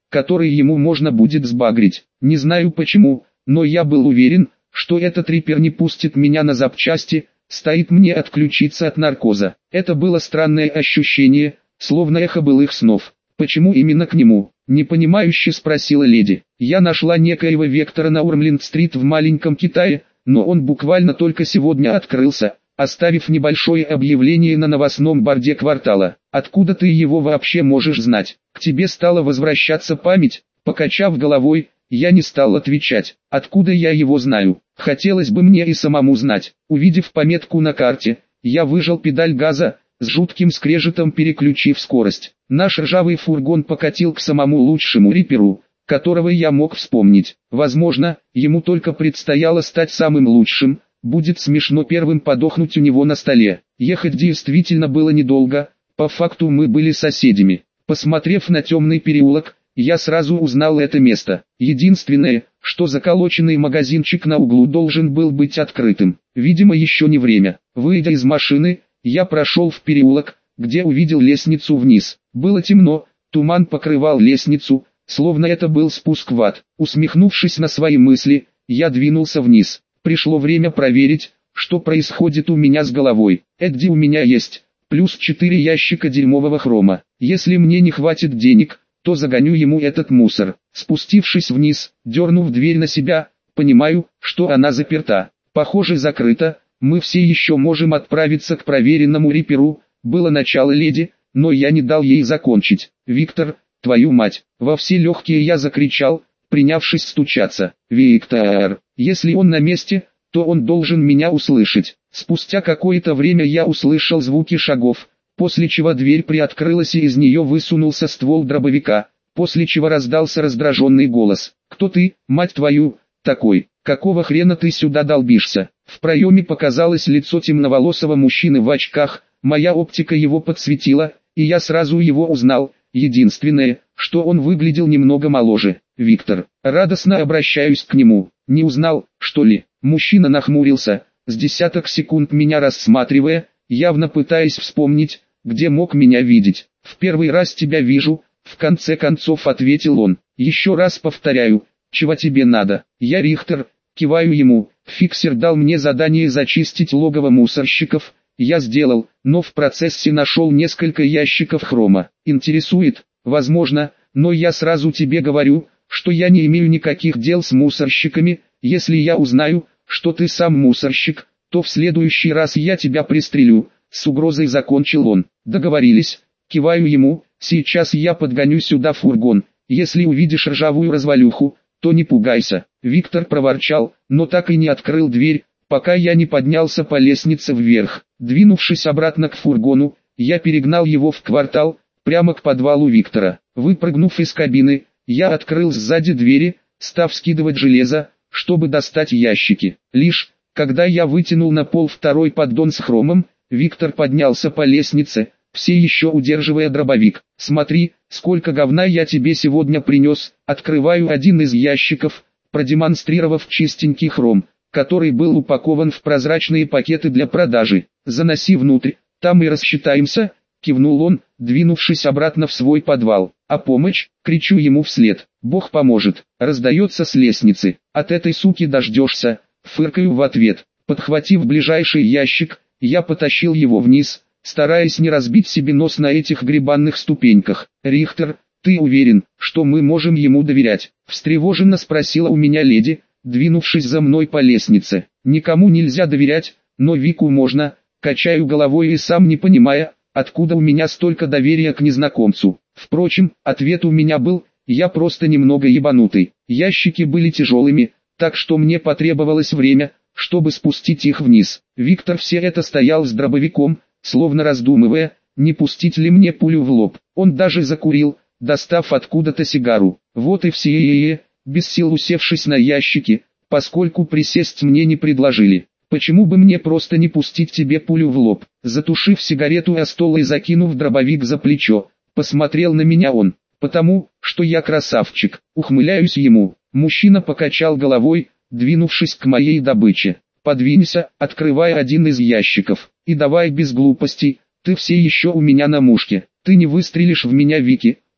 который ему можно будет сбагрить. Не знаю почему, но я был уверен, что этот рипер не пустит меня на запчасти, стоит мне отключиться от наркоза. Это было странное ощущение, словно эхо былых снов. Почему именно к нему? Непонимающе спросила леди. Я нашла некоего Вектора на Урмлинд-стрит в маленьком Китае, но он буквально только сегодня открылся, оставив небольшое объявление на новостном борде квартала. Откуда ты его вообще можешь знать? К тебе стала возвращаться память? Покачав головой, я не стал отвечать. Откуда я его знаю? Хотелось бы мне и самому знать. Увидев пометку на карте, я выжал педаль газа, с жутким скрежетом переключив скорость. Наш ржавый фургон покатил к самому лучшему риперу, которого я мог вспомнить. Возможно, ему только предстояло стать самым лучшим. Будет смешно первым подохнуть у него на столе. Ехать действительно было недолго, по факту мы были соседями. Посмотрев на темный переулок, я сразу узнал это место. Единственное, что заколоченный магазинчик на углу должен был быть открытым. Видимо, еще не время. Выйдя из машины, я прошел в переулок, где увидел лестницу вниз. Было темно, туман покрывал лестницу, словно это был спуск в ад. Усмехнувшись на свои мысли, я двинулся вниз. Пришло время проверить, что происходит у меня с головой. Эдди у меня есть, плюс четыре ящика дерьмового хрома. Если мне не хватит денег, то загоню ему этот мусор. Спустившись вниз, дернув дверь на себя, понимаю, что она заперта. Похоже, закрыта. Мы все еще можем отправиться к проверенному риперу. Было начало леди, но я не дал ей закончить. Виктор, твою мать! Во все легкие я закричал, принявшись стучаться. Виктор, если он на месте, то он должен меня услышать. Спустя какое-то время я услышал звуки шагов, после чего дверь приоткрылась и из нее высунулся ствол дробовика, после чего раздался раздраженный голос. «Кто ты, мать твою, такой? Какого хрена ты сюда долбишься?» В проеме показалось лицо темноволосого мужчины в очках, моя оптика его подсветила, и я сразу его узнал. Единственное, что он выглядел немного моложе. «Виктор». Радостно обращаюсь к нему. «Не узнал, что ли?» Мужчина нахмурился, с десяток секунд меня рассматривая, явно пытаясь вспомнить, где мог меня видеть. «В первый раз тебя вижу», в конце концов ответил он. «Еще раз повторяю, чего тебе надо?» «Я Рихтер», киваю ему. «Фиксер дал мне задание зачистить логово мусорщиков». Я сделал, но в процессе нашел несколько ящиков хрома. Интересует? Возможно, но я сразу тебе говорю, что я не имею никаких дел с мусорщиками. Если я узнаю, что ты сам мусорщик, то в следующий раз я тебя пристрелю. С угрозой закончил он. Договорились. Киваю ему. Сейчас я подгоню сюда фургон. Если увидишь ржавую развалюху, то не пугайся. Виктор проворчал, но так и не открыл дверь, пока я не поднялся по лестнице вверх. Двинувшись обратно к фургону, я перегнал его в квартал, прямо к подвалу Виктора. Выпрыгнув из кабины, я открыл сзади двери, став скидывать железо, чтобы достать ящики. Лишь, когда я вытянул на пол второй поддон с хромом, Виктор поднялся по лестнице, все еще удерживая дробовик. «Смотри, сколько говна я тебе сегодня принес». Открываю один из ящиков, продемонстрировав чистенький хром, который был упакован в прозрачные пакеты для продажи. «Заноси внутрь, там и рассчитаемся», — кивнул он, двинувшись обратно в свой подвал. «А помощь?» — кричу ему вслед. «Бог поможет», — раздается с лестницы. «От этой суки дождешься», — фыркаю в ответ. Подхватив ближайший ящик, я потащил его вниз, стараясь не разбить себе нос на этих гребанных ступеньках. «Рихтер, ты уверен, что мы можем ему доверять?» — встревоженно спросила у меня леди, двинувшись за мной по лестнице. «Никому нельзя доверять, но Вику можно», — качаю головой и сам не понимая, откуда у меня столько доверия к незнакомцу. Впрочем, ответ у меня был: я просто немного ебанутый. Ящики были тяжелыми, так что мне потребовалось время, чтобы спустить их вниз. Виктор все это стоял с дробовиком, словно раздумывая, не пустить ли мне пулю в лоб. Он даже закурил, достав откуда-то сигару. Вот и все, без сил усевшись на ящики, поскольку присесть мне не предложили. «Почему бы мне просто не пустить тебе пулю в лоб?» Затушив сигарету о стол и закинув дробовик за плечо, посмотрел на меня он. «Потому, что я красавчик», ухмыляюсь ему. Мужчина покачал головой, двинувшись к моей добыче. «Подвинься», открывая один из ящиков, «и давай без глупостей, ты все еще у меня на мушке. Ты не выстрелишь в меня, Вики»,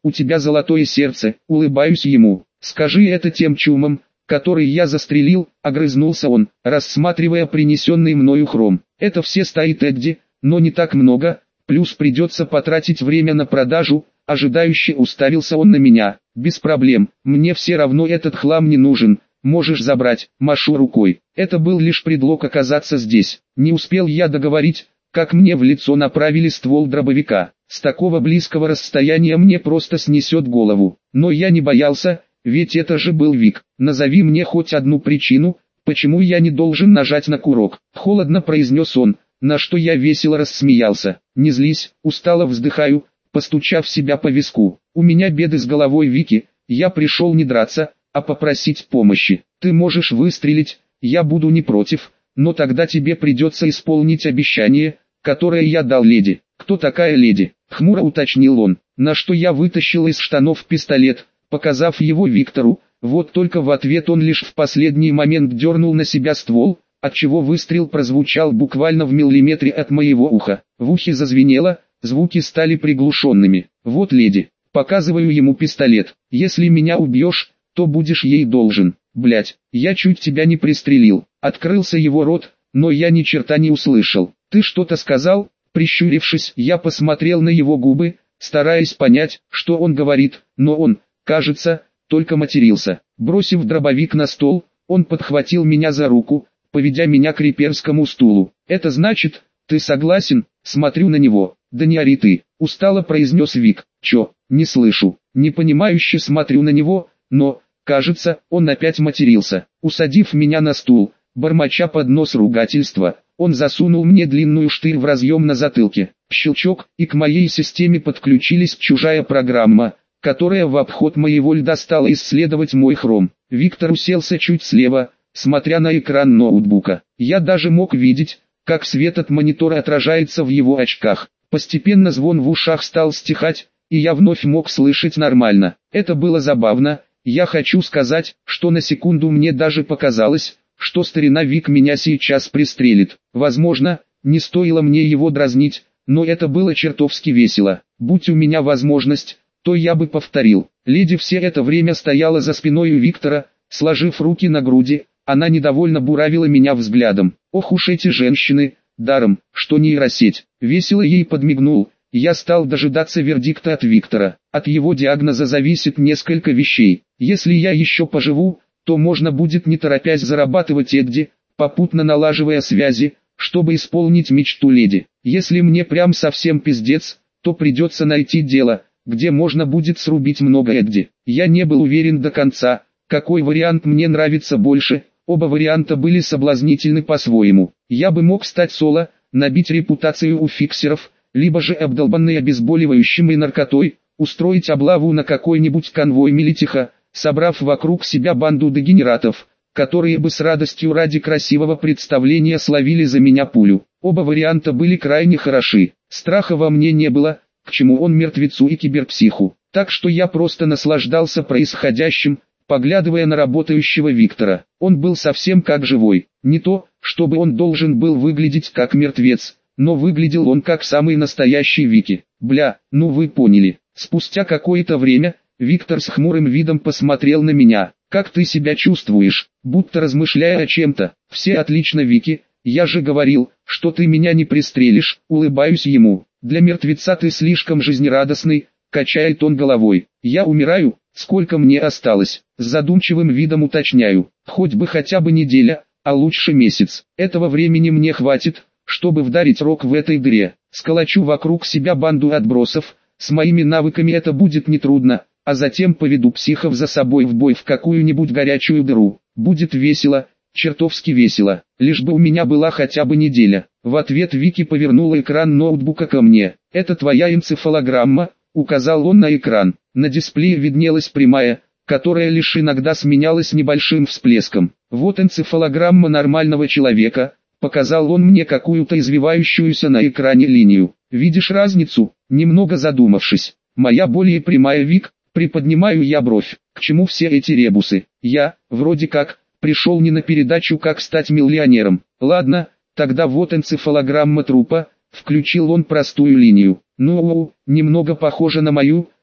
у тебя золотое сердце, улыбаюсь ему. Скажи это тем чумам, который я застрелил, огрызнулся он, рассматривая принесенный мною хром. Это все стоит Эдди, но не так много, плюс придется потратить время на продажу. Ожидающе уставился он на меня. Без проблем, мне все равно этот хлам не нужен, можешь забрать, машу рукой. Это был лишь предлог оказаться здесь. Не успел я договорить, как мне в лицо направили ствол дробовика. С такого близкого расстояния мне просто снесет голову. Но я не боялся, ведь это же был Вик. Назови мне хоть одну причину, почему я не должен нажать на курок. Холодно произнес он, на что я весело рассмеялся. Не злись, устало вздыхаю, постучав себя по виску. У меня беды с головой, Вики, я пришел не драться, а попросить помощи. Ты можешь выстрелить, я буду не против, но тогда тебе придется исполнить обещание, которое я дал леди. Кто такая леди? Хмуро уточнил он, на что я вытащил из штанов пистолет, показав его Виктору. Вот только в ответ он лишь в последний момент дернул на себя ствол, отчего выстрел прозвучал буквально в миллиметре от моего уха. В ухе зазвенело, звуки стали приглушенными. Вот леди, показываю ему пистолет. Если меня убьешь, то будешь ей должен. Блять, я чуть тебя не пристрелил. Открылся его рот, но я ни черта не услышал. Ты что-то сказал? Прищурившись, я посмотрел на его губы, стараясь понять, что он говорит, но он, кажется, только матерился. Бросив дробовик на стол, он подхватил меня за руку, поведя меня к реперскому стулу. Это значит, ты согласен? Смотрю на него. Да не ори ты, устало произнес Вик. Чё, не слышу. Непонимающе смотрю на него, но, кажется, он опять матерился. Усадив меня на стул, бормоча под нос ругательства, он засунул мне длинную штырь в разъем на затылке. Щелчок, и к моей системе подключились чужая программа, которая в обход моего льда стала исследовать мой хром. Виктор уселся чуть слева, смотря на экран ноутбука. Я даже мог видеть, как свет от монитора отражается в его очках. Постепенно звон в ушах стал стихать, и я вновь мог слышать нормально. Это было забавно. Я хочу сказать, что на секунду мне даже показалось, что старина Вик меня сейчас пристрелит. Возможно, не стоило мне его дразнить, но это было чертовски весело. Будь у меня возможность, то я бы повторил. Леди все это время стояла за спиной у Виктора, сложив руки на груди. Она недовольно буравила меня взглядом. Ох уж эти женщины, даром, что нейросеть. Весело ей подмигнул. Я стал дожидаться вердикта от Виктора. От его диагноза зависит несколько вещей. Если я еще поживу, то можно будет не торопясь зарабатывать Эдди, попутно налаживая связи, чтобы исполнить мечту леди. Если мне прям совсем пиздец, то придется найти дело, где можно будет срубить много Эдди. Я не был уверен до конца, какой вариант мне нравится больше. Оба варианта были соблазнительны по-своему. Я бы мог стать соло, набить репутацию у фиксеров, либо же обдолбанный обезболивающим и наркотой, устроить облаву на какой-нибудь конвой милитиха, собрав вокруг себя банду дегенератов, которые бы с радостью ради красивого представления словили за меня пулю. Оба варианта были крайне хороши. Страха во мне не было, к чему он мертвецу и киберпсиху. Так что я просто наслаждался происходящим, поглядывая на работающего Виктора. Он был совсем как живой. Не то, чтобы он должен был выглядеть как мертвец, но выглядел он как самый настоящий Вики. Бля, ну вы поняли. Спустя какое-то время, Виктор с хмурым видом посмотрел на меня. «Как ты себя чувствуешь?» Будто размышляя о чем-то. «Все отлично, Вики, я же говорил, что ты меня не пристрелишь», улыбаюсь ему. «Для мертвеца ты слишком жизнерадостный», качает он головой. «Я умираю, сколько мне осталось?» С задумчивым видом уточняю. «Хоть бы хотя бы неделя, а лучше месяц. Этого времени мне хватит, чтобы вдарить рог в этой дыре. Сколочу вокруг себя банду отбросов, с моими навыками это будет нетрудно, а затем поведу психов за собой в бой в какую-нибудь горячую дыру. Будет весело, чертовски весело, лишь бы у меня была хотя бы неделя». В ответ Вики повернула экран ноутбука ко мне. «Это твоя энцефалограмма», указал он на экран. На дисплее виднелась прямая, которая лишь иногда сменялась небольшим всплеском. «Вот энцефалограмма нормального человека», показал он мне какую-то извивающуюся на экране линию. «Видишь разницу?» Немного задумавшись. «Моя более прямая, Вик», приподнимаю я бровь. «К чему все эти ребусы? Я, вроде как, пришел не на передачу «Как стать миллионером». Ладно, тогда вот энцефалограмма трупа», включил он простую линию. «Ну, немного похоже на мою»,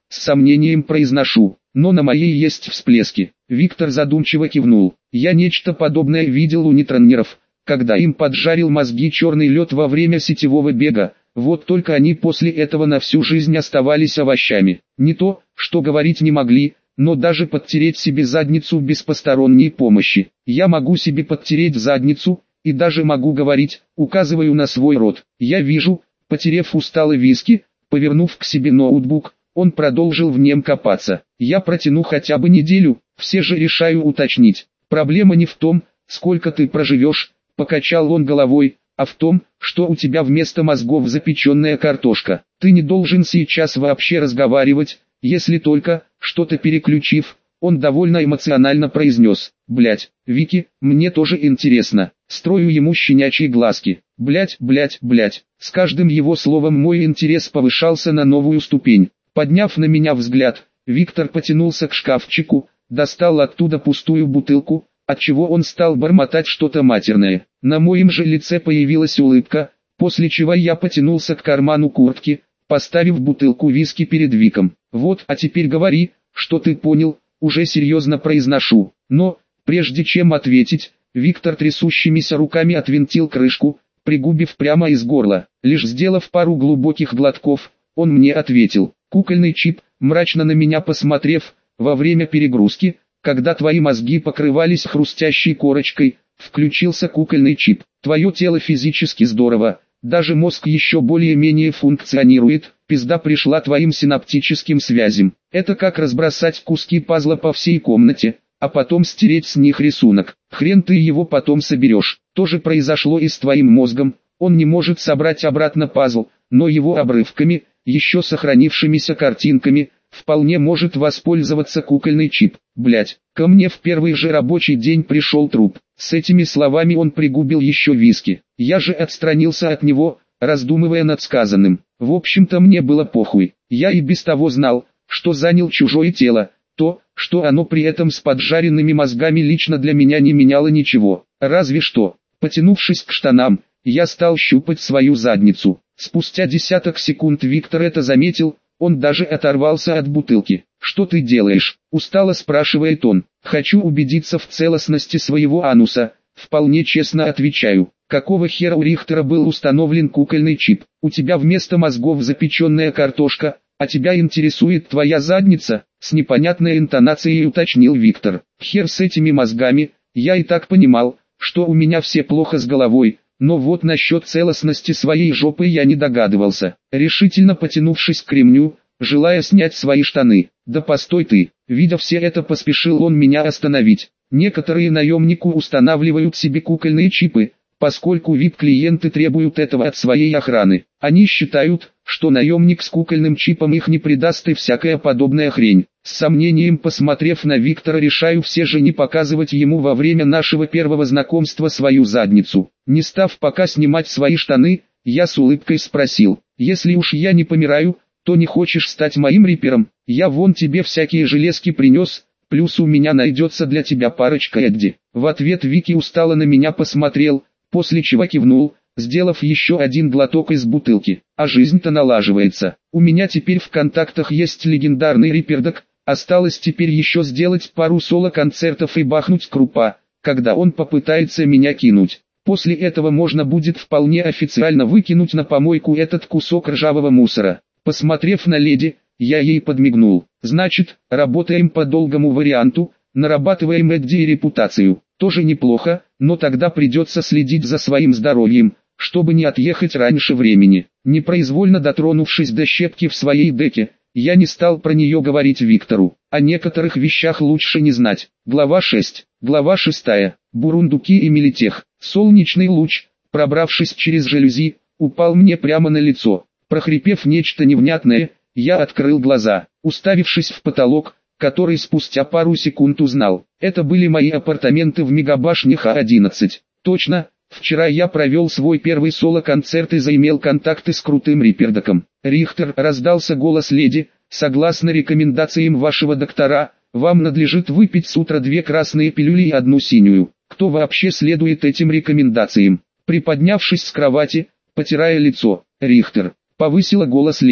с сомнением произношу, но на моей есть всплески. Виктор задумчиво кивнул. Я нечто подобное видел у нейтронеров, когда им поджарил мозги черный лед во время сетевого бега, вот только они после этого на всю жизнь оставались овощами. Не то, что говорить не могли, но даже подтереть себе задницу без посторонней помощи. Я могу себе подтереть задницу, и даже могу говорить, указываю на свой рот. Я вижу, потерев устало виски, повернув к себе ноутбук, он продолжил в нем копаться. Я протяну хотя бы неделю, все же решаю уточнить. Проблема не в том, сколько ты проживешь, покачал он головой, а в том, что у тебя вместо мозгов запеченная картошка. Ты не должен сейчас вообще разговаривать, если только, что-то переключив, он довольно эмоционально произнес: «Блять, Вики, мне тоже интересно». Строю ему щенячьи глазки. Блять, блять, блять. С каждым его словом мой интерес повышался на новую ступень. Подняв на меня взгляд, Виктор потянулся к шкафчику, достал оттуда пустую бутылку, отчего он стал бормотать что-то матерное. На моем же лице появилась улыбка, после чего я потянулся к карману куртки, поставив бутылку виски перед Виком. «Вот, а теперь говори, что ты понял», уже серьезно произношу. Но, прежде чем ответить, Виктор трясущимися руками отвинтил крышку, пригубив прямо из горла. Лишь сделав пару глубоких глотков, он мне ответил: «Кукольный чип», мрачно на меня посмотрев, во время перегрузки, когда твои мозги покрывались хрустящей корочкой, включился кукольный чип. Твое тело физически здорово, даже мозг еще более-менее функционирует, пизда пришла твоим синаптическим связям. Это как разбросать куски пазла по всей комнате, а потом стереть с них рисунок. Хрен ты его потом соберешь. То же произошло и с твоим мозгом, он не может собрать обратно пазл, но его обрывками, еще сохранившимися картинками, вполне может воспользоваться кукольный чип. Блять, ко мне в первый же рабочий день пришел труп». С этими словами он пригубил еще виски. Я же отстранился от него, раздумывая над сказанным. В общем-то мне было похуй. Я и без того знал, что занял чужое тело. То, что оно при этом с поджаренными мозгами лично для меня не меняло ничего. Разве что, потянувшись к штанам, я стал щупать свою задницу. Спустя десяток секунд Виктор это заметил, он даже оторвался от бутылки. «Что ты делаешь?» – устало спрашивает он. «Хочу убедиться в целостности своего ануса», – вполне честно отвечаю. «Какого хера у Рихтера был установлен кукольный чип? У тебя вместо мозгов запеченная картошка, а тебя интересует твоя задница?» С непонятной интонацией уточнил Виктор. «Хер с этими мозгами, я и так понимал, что у меня все плохо с головой, но вот насчет целостности своей жопы я не догадывался». Решительно потянувшись к ремню, желая снять свои штаны. «Да постой ты!» Видя все это, поспешил он меня остановить. Некоторые наемники устанавливают себе кукольные чипы, поскольку ви ай пи-клиенты требуют этого от своей охраны. Они считают, что наемник с кукольным чипом их не предаст и всякая подобная хрень. С сомнением посмотрев на Виктора, решаю все же не показывать ему во время нашего первого знакомства свою задницу. Не став пока снимать свои штаны, я с улыбкой спросил: «Если уж я не помираю, то не хочешь стать моим рипером? Я вон тебе всякие железки принес, плюс у меня найдется для тебя парочка Эдди». В ответ Вики устало на меня посмотрел, после чего кивнул, сделав еще один глоток из бутылки. «А жизнь-то налаживается. У меня теперь в контактах есть легендарный рипердок, осталось теперь еще сделать пару соло-концертов и бахнуть крупа, когда он попытается меня кинуть. После этого можно будет вполне официально выкинуть на помойку этот кусок ржавого мусора». Посмотрев на леди, я ей подмигнул. «Значит, работаем по долгому варианту, нарабатываем Эдди и репутацию. Тоже неплохо, но тогда придется следить за своим здоровьем, чтобы не отъехать раньше времени». Непроизвольно дотронувшись до щепки в своей деке, я не стал про нее говорить Виктору. О некоторых вещах лучше не знать. Глава шесть. Глава шестая. Бурундуки и Мелитех. Солнечный луч, пробравшись через жалюзи, упал мне прямо на лицо. Прохрипев нечто невнятное, я открыл глаза, уставившись в потолок, который спустя пару секунд узнал. Это были мои апартаменты в мегабашне Х одиннадцать. Точно, вчера я провел свой первый соло-концерт и заимел контакты с крутым рипердоком. «Рихтер», — раздался голос леди, — «согласно рекомендациям вашего доктора, вам надлежит выпить с утра две красные пилюли и одну синюю». «Кто вообще следует этим рекомендациям?» Приподнявшись с кровати, потирая лицо, «Рихтер», — повысила голос леди.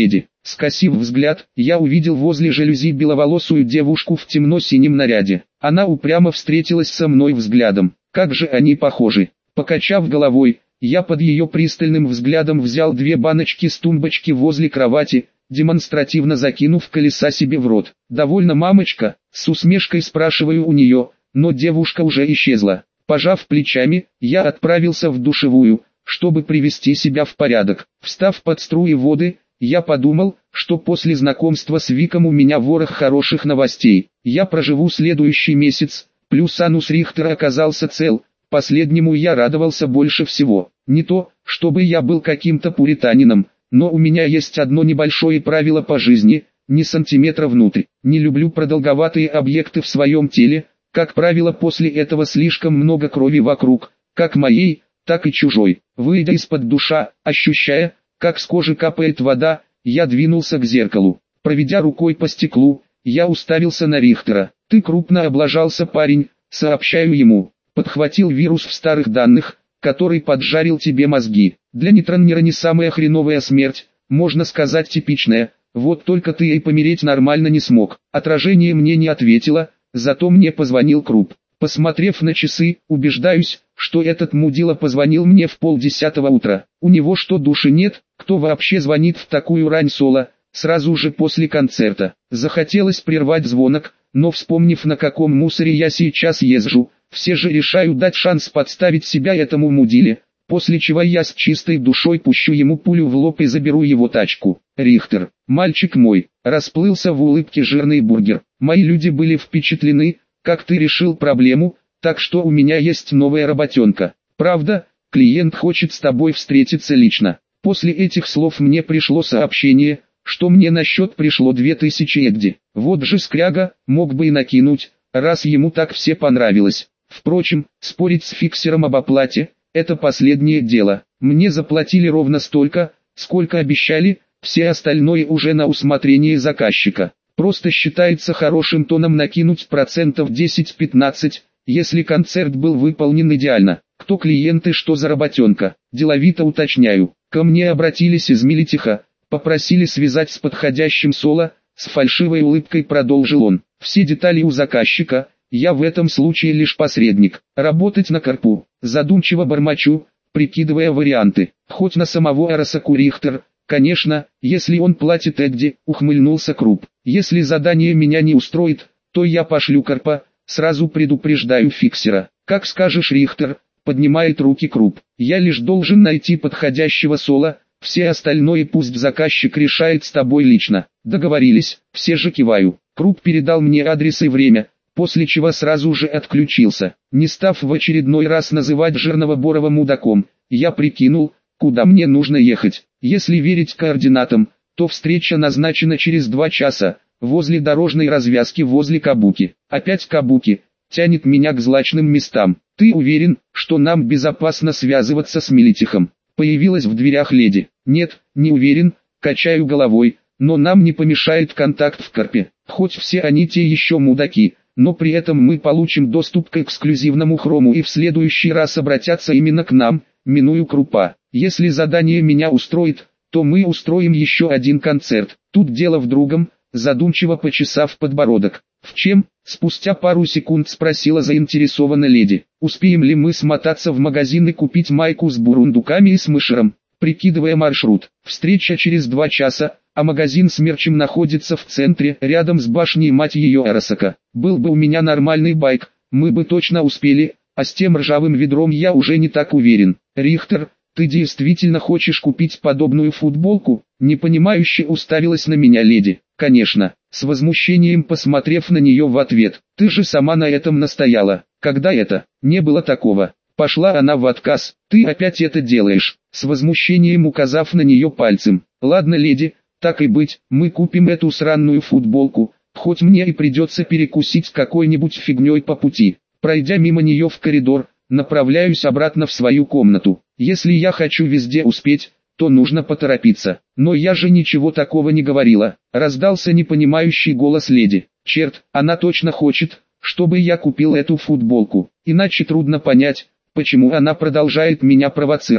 Скосив взгляд, я увидел возле жалюзи беловолосую девушку в темно-синем наряде. Она упрямо встретилась со мной взглядом. Как же они похожи. Покачав головой, я под ее пристальным взглядом взял две баночки с тумбочки возле кровати, демонстративно закинув колеса себе в рот. «Довольно, мамочка?» — с усмешкой спрашиваю у нее, но девушка уже исчезла. Пожав плечами, я отправился в душевую, чтобы привести себя в порядок. Встав под струи воды, я подумал, что после знакомства с Виком у меня ворох хороших новостей. Я проживу следующий месяц, плюс анус Рихтера оказался цел. Последнему я радовался больше всего. Не то, чтобы я был каким-то пуританином, но у меня есть одно небольшое правило по жизни: ни сантиметра внутрь. Не люблю продолговатые объекты в своем теле, как правило после этого слишком много крови вокруг, как моей, так и чужой. Выйдя из-под душа, ощущая, как с кожи капает вода, я двинулся к зеркалу. Проведя рукой по стеклу, я уставился на Рихтера. «Ты крупно облажался, парень», — сообщаю ему. «Подхватил вирус в старых данных, который поджарил тебе мозги. Для нетроннера не самая хреновая смерть, можно сказать типичная, вот только ты и помереть нормально не смог». Отражение мне не ответило, зато мне позвонил Круп. Посмотрев на часы, убеждаюсь, что этот мудила позвонил мне в полдесятого утра. У него что, души нет? Кто вообще звонит в такую рань соло, сразу же после концерта? Захотелось прервать звонок, но вспомнив, на каком мусоре я сейчас езжу, все же решаю дать шанс подставить себя этому мудиле, после чего я с чистой душой пущу ему пулю в лоб и заберу его тачку. «Рихтер, мальчик мой», — расплылся в улыбке жирный бургер. «Мои люди были впечатлены, как ты решил проблему, так что у меня есть новая работенка. Правда, клиент хочет с тобой встретиться лично». После этих слов мне пришло сообщение, что мне на счет пришло две тысячи эгди. Вот же скряга, мог бы и накинуть, раз ему так все понравилось. Впрочем, спорить с фиксером об оплате – это последнее дело. Мне заплатили ровно столько, сколько обещали, все остальное уже на усмотрение заказчика. Просто считается хорошим тоном накинуть процентов десять-пятнадцать, если концерт был выполнен идеально. Кто клиент и что за работенка? Деловито уточняю. Ко мне обратились из Милитиха, попросили связать с подходящим соло, с фальшивой улыбкой продолжил он. Все детали у заказчика, я в этом случае лишь посредник. Работать на корпу, задумчиво бормочу, прикидывая варианты. Хоть на самого Арасаку Рихтер, конечно, если он платит эгди, ухмыльнулся Круп. Если задание меня не устроит, то я пошлю корпа, сразу предупреждаю фиксера. Как скажешь, Рихтер, поднимает руки Круп. Я лишь должен найти подходящего соло, все остальное пусть заказчик решает с тобой лично. Договорились, все же киваю. Круп передал мне адрес и время, после чего сразу же отключился. Не став в очередной раз называть жирного Борова мудаком, я прикинул, куда мне нужно ехать. Если верить координатам, то встреча назначена через два часа, возле дорожной развязки возле Кабуки. Опять Кабуки, тянет меня к злачным местам. «Ты уверен, что нам безопасно связываться с Милитихом?» Появилась в дверях леди. «Нет, не уверен», качаю головой, «но нам не помешает контакт в корпе. Хоть все они те еще мудаки, но при этом мы получим доступ к эксклюзивному хрому и в следующий раз обратятся именно к нам, миную Крупа. Если задание меня устроит, то мы устроим еще один концерт. Тут дело в другом», задумчиво почесав подбородок. «В чем?» — спустя пару секунд спросила заинтересованная леди. «Успеем ли мы смотаться в магазин и купить майку с бурундуками и с мышером?» Прикидывая маршрут. Встреча через два часа, а магазин с мерчем находится в центре, рядом с башней мать ее Арасака. Был бы у меня нормальный байк, мы бы точно успели, а с тем ржавым ведром я уже не так уверен. «Рихтер, ты действительно хочешь купить подобную футболку?» Непонимающе уставилась на меня леди. «Конечно», с возмущением посмотрев на нее в ответ. «Ты же сама на этом настояла. Когда это? Не было такого». Пошла она в отказ. «Ты опять это делаешь», с возмущением указав на нее пальцем. «Ладно, леди, так и быть, мы купим эту сраную футболку, хоть мне и придется перекусить какой-нибудь фигней по пути». Пройдя мимо нее в коридор, направляюсь обратно в свою комнату. Если я хочу везде успеть, то нужно поторопиться. «Но я же ничего такого не говорила», раздался непонимающий голос леди. «Черт, она точно хочет, чтобы я купил эту футболку, иначе трудно понять, почему она продолжает меня провоцировать».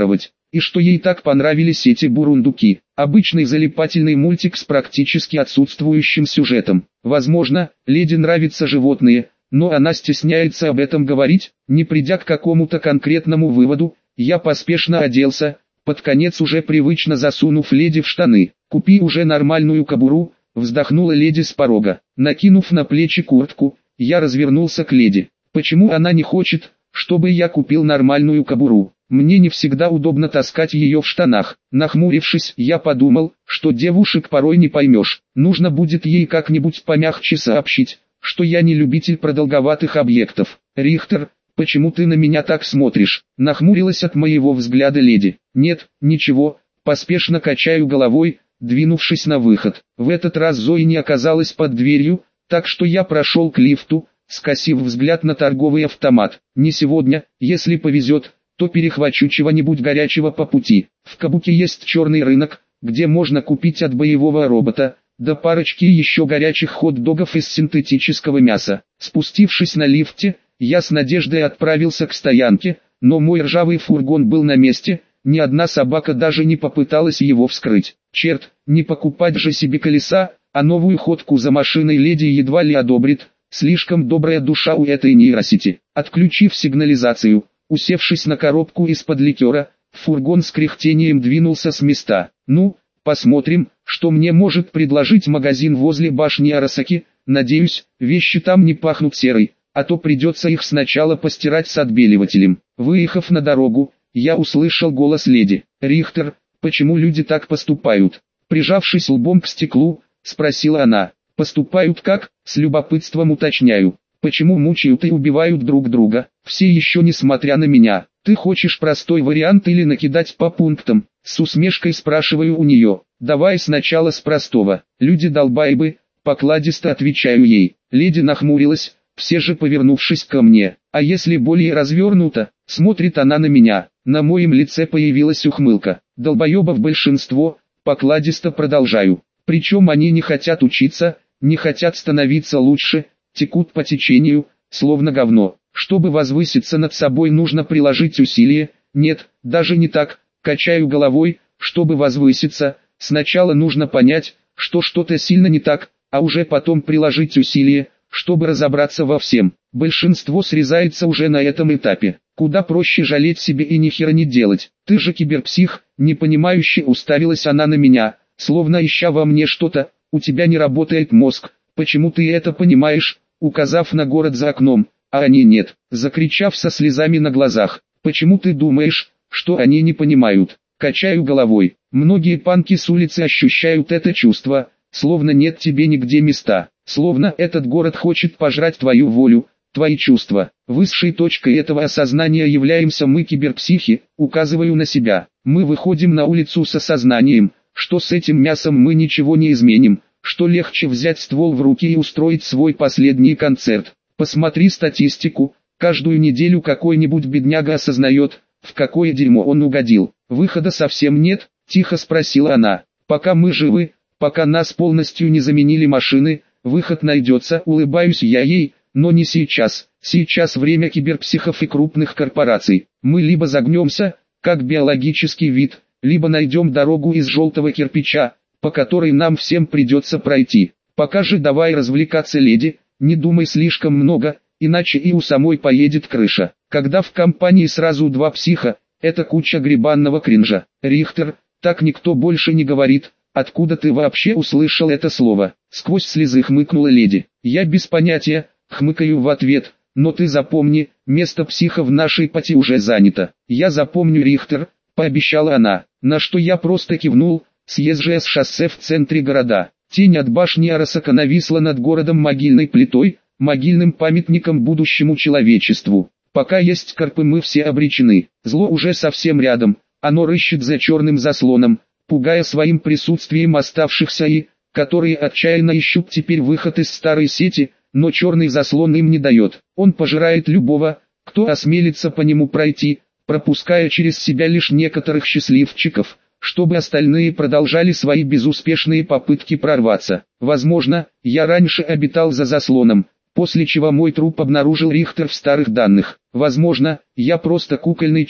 и что ей так понравились эти бурундуки. Обычный залипательный мультик с практически отсутствующим сюжетом. Возможно, леди нравятся животные, но она стесняется об этом говорить. Не придя к какому-то конкретному выводу, я поспешно оделся, под конец уже привычно засунув леди в штаны. «Купи уже нормальную кобуру», — вздохнула леди с порога. Накинув на плечи куртку, я развернулся к леди. «Почему она не хочет, чтобы я купил нормальную кобуру? Мне не всегда удобно таскать ее в штанах». Нахмурившись, я подумал, что девушек порой не поймешь. Нужно будет ей как-нибудь помягче сообщить, что я не любитель продолговатых объектов. «Рихтер, почему ты на меня так смотришь?» Нахмурилась от моего взгляда леди. «Нет, ничего», поспешно качаю головой, двинувшись на выход. В этот раз Зои не оказалась под дверью, так что я прошел к лифту, скосив взгляд на торговый автомат. «Не сегодня, если повезет, то перехвачу чего-нибудь горячего по пути. В Кабуке есть черный рынок, где можно купить от боевого робота, да парочки еще горячих хот-догов из синтетического мяса». Спустившись на лифте, я с надеждой отправился к стоянке, но мой ржавый фургон был на месте, ни одна собака даже не попыталась его вскрыть. Черт, не покупать же себе колеса, а новую ходку за машиной леди едва ли одобрит, слишком добрая душа у этой нейросети. Отключив сигнализацию, усевшись на коробку из-под ликера, фургон с кряхтением двинулся с места. «Ну, посмотрим, что мне может предложить магазин возле башни Арасаки. Надеюсь, вещи там не пахнут серой, а то придется их сначала постирать с отбеливателем». Выехав на дорогу, я услышал голос леди. «Рихтер, почему люди так поступают?» Прижавшись лбом к стеклу, спросила она. «Поступают как?» — с любопытством уточняю. «Почему мучают и убивают друг друга, все еще несмотря на меня? Ты хочешь простой вариант или накидать по пунктам?» С усмешкой спрашиваю у нее. «Давай сначала с простого. Люди долбаебы», — покладисто отвечаю ей. Леди нахмурилась, все же повернувшись ко мне. «А если более развернуто?» — смотрит она на меня. На моем лице появилась ухмылка. «Долбоебов большинство», — покладисто продолжаю. «Причем они не хотят учиться, не хотят становиться лучше, текут по течению, словно говно. Чтобы возвыситься над собой, нужно приложить усилия. Нет, даже не так, качаю головой. Чтобы возвыситься, сначала нужно понять, что что-то сильно не так, а уже потом приложить усилия, чтобы разобраться во всем. Большинство срезается уже на этом этапе. Куда проще жалеть себе и ни хера не делать. Ты же киберпсих», — непонимающе уставилась она на меня, словно ища во мне что-то. «У тебя не работает мозг, почему ты это понимаешь?» Указав на город за окном, «А они нет», закричав со слезами на глазах. «Почему ты думаешь, что они не понимают?» Качаю головой. Многие панки с улицы ощущают это чувство, словно нет тебе нигде места, словно этот город хочет пожрать твою волю, твои чувства. Высшей точкой этого осознания являемся мы, киберпсихи, указываю на себя. Мы выходим на улицу с осознанием, что с этим мясом мы ничего не изменим, что легче взять ствол в руки и устроить свой последний концерт. Посмотри статистику, каждую неделю какой-нибудь бедняга осознает, в какое дерьмо он угодил. «Выхода совсем нет?» – тихо спросила она. «Пока мы живы, пока нас полностью не заменили машины, выход найдется», – улыбаюсь я ей, «но не сейчас. Сейчас время киберпсихов и крупных корпораций. Мы либо загнемся, как биологический вид, либо найдем дорогу из желтого кирпича, по которой нам всем придется пройти. Пока же давай развлекаться, леди, не думай слишком много, иначе и у самой поедет крыша». Когда в компании сразу два психа, это куча гребанного кринжа. «Рихтер, так никто больше не говорит, откуда ты вообще услышал это слово?» Сквозь слезы хмыкнула леди. «Я без понятия», хмыкаю в ответ, «но ты запомни, место психа в нашей пати уже занято». «Я запомню, Рихтер», пообещала она, на что я просто кивнул, съезжая с шоссе в центре города. Тень от башни Арасака нависла над городом могильной плитой, могильным памятником будущему человечеству. Пока есть карпы, мы все обречены. Зло уже совсем рядом, оно рыщет за черным заслоном, пугая своим присутствием оставшихся и, которые отчаянно ищут теперь выход из старой сети, но черный заслон им не дает. Он пожирает любого, кто осмелится по нему пройти, пропуская через себя лишь некоторых счастливчиков, чтобы остальные продолжали свои безуспешные попытки прорваться. Возможно, я раньше обитал за заслоном, после чего мой труп обнаружил Рихтер в старых данных. Возможно, я просто кукольный чип,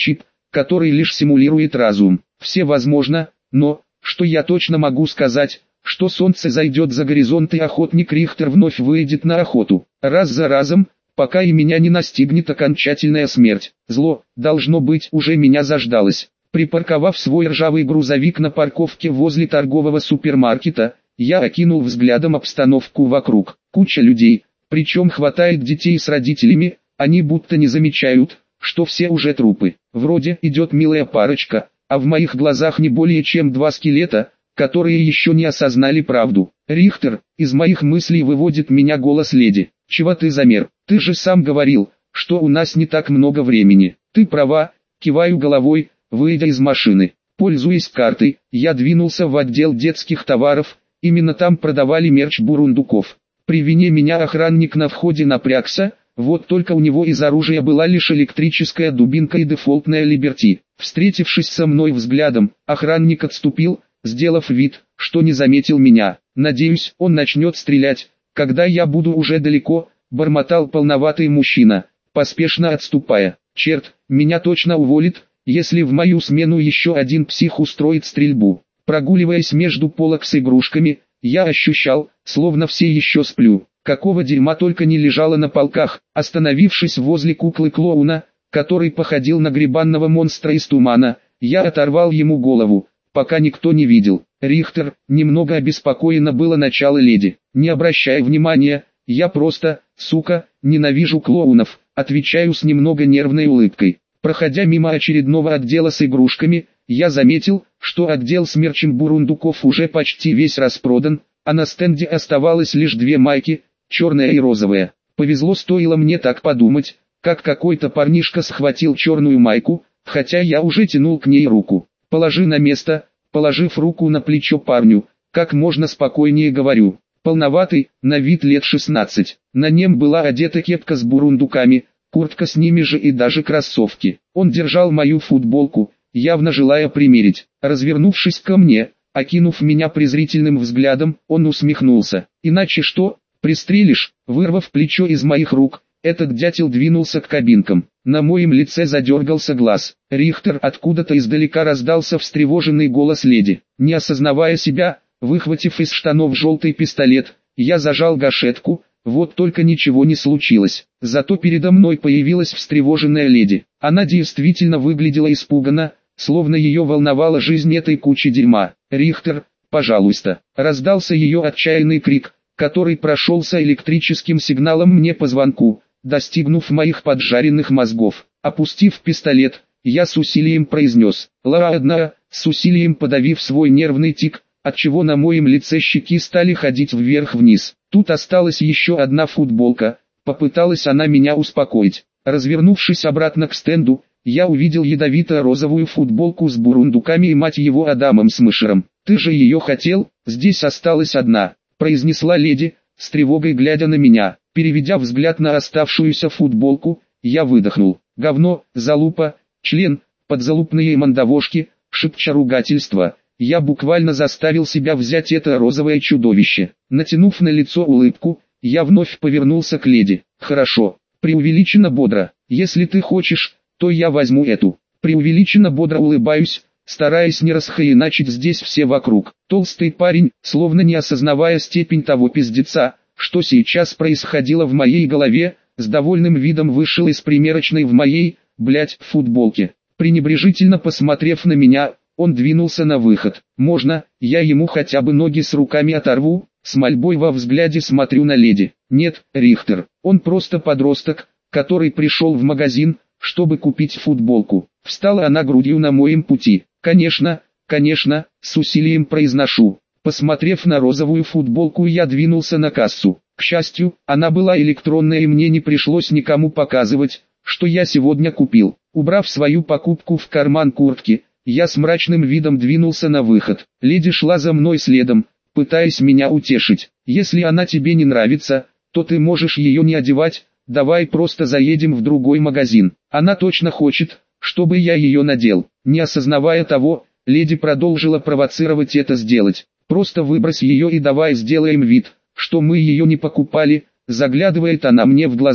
который лишь симулирует разум. Все возможно, но, что я точно могу сказать, что солнце зайдет за горизонт и охотник Рихтер вновь выйдет на охоту. Раз за разом, пока и меня не настигнет окончательная смерть. Зло, должно быть, уже меня заждалось. Припарковав свой ржавый грузовик на парковке возле торгового супермаркета, я окинул взглядом обстановку вокруг. Куча людей, причем хватает детей с родителями, они будто не замечают, что все уже трупы. Вроде идет милая парочка, а в моих глазах не более чем два скелета, которые еще не осознали правду. Рихтер, из моих мыслей выводит меня голос леди. Чего ты замер? Ты же сам говорил, что у нас не так много времени. Ты права, киваю головой, выйдя из машины. Пользуясь картой, я двинулся в отдел детских товаров, именно там продавали мерч бурундуков. При вине меня охранник на входе напрягся, вот только у него из оружия была лишь электрическая дубинка и дефолтная Либерти. Встретившись со мной взглядом, охранник отступил, сделав вид, что не заметил меня. Надеюсь, он начнет стрелять, когда я буду уже далеко, бормотал полноватый мужчина, поспешно отступая. Черт, меня точно уволит, если в мою смену еще один псих устроит стрельбу. Прогуливаясь между полок с игрушками, я ощущал, словно все еще сплю. Какого дерьма только не лежало на полках. Остановившись возле куклы-клоуна, который походил на грибанного монстра из тумана, я оторвал ему голову, пока никто не видел. Рихтер, немного обеспокоенно было начало леди. Не обращая внимания, я просто, сука, ненавижу клоунов, отвечаю с немного нервной улыбкой. Проходя мимо очередного отдела с игрушками, я заметил, что отдел с мерчем бурундуков уже почти весь распродан, а на стенде оставалось лишь две майки, черная и розовая. Повезло, стоило мне так подумать, как какой-то парнишка схватил черную майку, хотя я уже тянул к ней руку. Положи на место, положив руку на плечо парню, как можно спокойнее говорю. Полноватый, на вид лет шестнадцать. На нем была одета кепка с бурундуками, куртка с ними же и даже кроссовки. Он держал мою футболку, явно желая примерить. Развернувшись ко мне, окинув меня презрительным взглядом, он усмехнулся. Иначе что, пристрелишь? Вырвав плечо из моих рук, этот дятел двинулся к кабинкам. На моем лице задергался глаз. Рихтер, откуда-то издалека раздался встревоженный голос леди. Не осознавая себя, выхватив из штанов желтый пистолет, я зажал гашетку, вот только ничего не случилось. Зато передо мной появилась встревоженная леди. Она действительно выглядела испуганно, словно ее волновала жизнь этой кучи дерьма. «Рихтер, пожалуйста!» Раздался ее отчаянный крик, который прошелся электрическим сигналом мне по звонку, достигнув моих поджаренных мозгов. Опустив пистолет, я с усилием произнес «Ладно», с усилием подавив свой нервный тик, отчего на моем лице щеки стали ходить вверх-вниз. Тут осталась еще одна футболка, попыталась она меня успокоить. Развернувшись обратно к стенду, я увидел ядовито-розовую футболку с бурундуками и мать его Адамом Смешером. «Ты же ее хотел, здесь осталась одна», произнесла леди, с тревогой глядя на меня. Переведя взгляд на оставшуюся футболку, я выдохнул. «Говно, залупа, член, подзалупные мандавошки», шепча ругательства. Я буквально заставил себя взять это розовое чудовище. Натянув на лицо улыбку, я вновь повернулся к леди. «Хорошо, преувеличенно бодро. Если ты хочешь, то я возьму эту». Преувеличенно бодро улыбаюсь, стараясь не расхреначить здесь все вокруг. Толстый парень, словно не осознавая степень того пиздеца, что сейчас происходило в моей голове, с довольным видом вышел из примерочной в моей, блять, футболке. Пренебрежительно посмотрев на меня, он двинулся на выход. «Можно, я ему хотя бы ноги с руками оторву?» С мольбой во взгляде смотрю на леди. «Нет, Рихтер, он просто подросток, который пришел в магазин, чтобы купить футболку». Встала она грудью на моем пути. «Конечно, конечно», с усилием произношу. Посмотрев на розовую футболку, я двинулся на кассу. К счастью, она была электронная и мне не пришлось никому показывать, что я сегодня купил. Убрав свою покупку в карман куртки, я с мрачным видом двинулся на выход. Леди шла за мной следом, пытаясь меня утешить. «Если она тебе не нравится, то ты можешь ее не одевать, давай просто заедем в другой магазин. Она точно хочет, чтобы я ее надел». Не осознавая того, леди продолжила провоцировать это сделать. «Просто выбрось ее и давай сделаем вид, что мы ее не покупали», заглядывает она мне в глаза.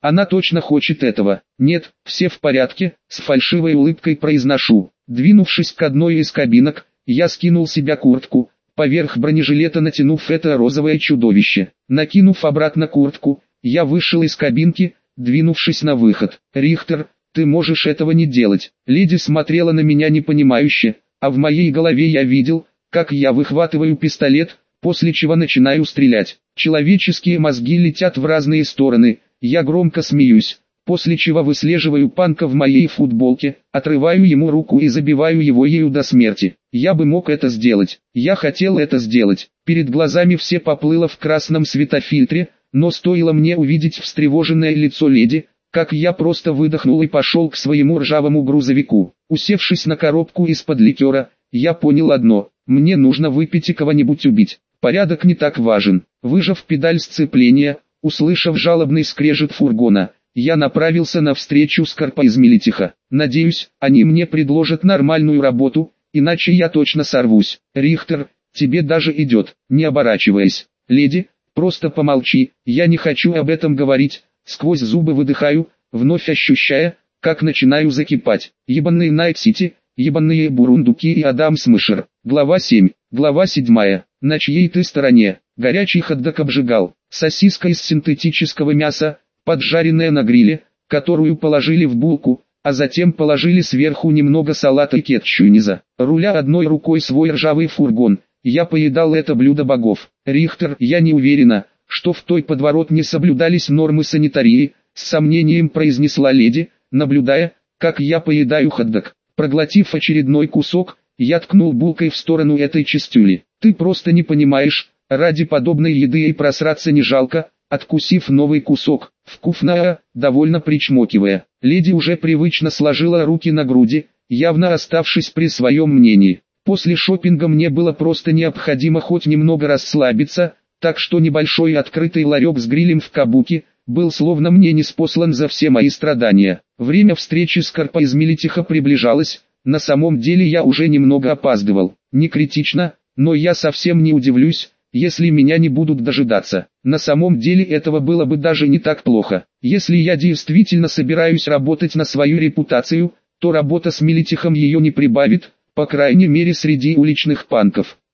Она точно хочет этого. Нет, все в порядке, с фальшивой улыбкой произношу. Двинувшись к одной из кабинок, я скинул с себя куртку, поверх бронежилета натянув это розовое чудовище. Накинув обратно куртку, я вышел из кабинки, двинувшись на выход. «Рихтер, ты можешь этого не делать». Леди смотрела на меня непонимающе, а в моей голове я видел, как я выхватываю пистолет, после чего начинаю стрелять. Человеческие мозги летят в разные стороны, я громко смеюсь, после чего выслеживаю панка в моей футболке, отрываю ему руку и забиваю его ею до смерти. Я бы мог это сделать, я хотел это сделать. Перед глазами все поплыло в красном светофильтре, но стоило мне увидеть встревоженное лицо леди, как я просто выдохнул и пошел к своему ржавому грузовику. Усевшись на коробку из-под ликера, я понял одно: мне нужно выпить и кого-нибудь убить. Порядок не так важен. Выжав педаль сцепления, услышав жалобный скрежет фургона, я направился навстречу Скарпа из Мелитиха. Надеюсь, они мне предложат нормальную работу, иначе я точно сорвусь. «Рихтер, тебе даже идет», не оборачиваясь. «Леди, просто помолчи, я не хочу об этом говорить», сквозь зубы выдыхаю, вновь ощущая, как начинаю закипать. Ебаные Найт-Сити, ебаные Бурундуки и Адам Смышер. Глава семь. Глава седьмая. На чьей ты стороне? Горячий хот-дог обжигал. Сосиска из синтетического мяса, поджаренная на гриле, которую положили в булку, а затем положили сверху немного салата и кетчуниза. Руля одной рукой свой ржавый фургон, я поедал это блюдо богов. «Рихтер, я не уверена, что в той подворотне соблюдались нормы санитарии», с сомнением произнесла леди, наблюдая, как я поедаю хот-дог. Проглотив очередной кусок, я ткнул булкой в сторону этой чистюли. «Ты просто не понимаешь, ради подобной еды и просраться не жалко», откусив новый кусок, вкусная, довольно причмокивая. Леди уже привычно сложила руки на груди, явно оставшись при своем мнении. После шопинга мне было просто необходимо хоть немного расслабиться, так что небольшой открытый ларек с грилем в Кабуки был словно мне ниспослан за все мои страдания. Время встречи с Скарпа из Мелитиха приближалось, на самом деле я уже немного опаздывал. Не критично, но я совсем не удивлюсь, если меня не будут дожидаться. На самом деле этого было бы даже не так плохо. Если я действительно собираюсь работать на свою репутацию, то работа с Мелитихом ее не прибавит, по крайней мере среди уличных панков.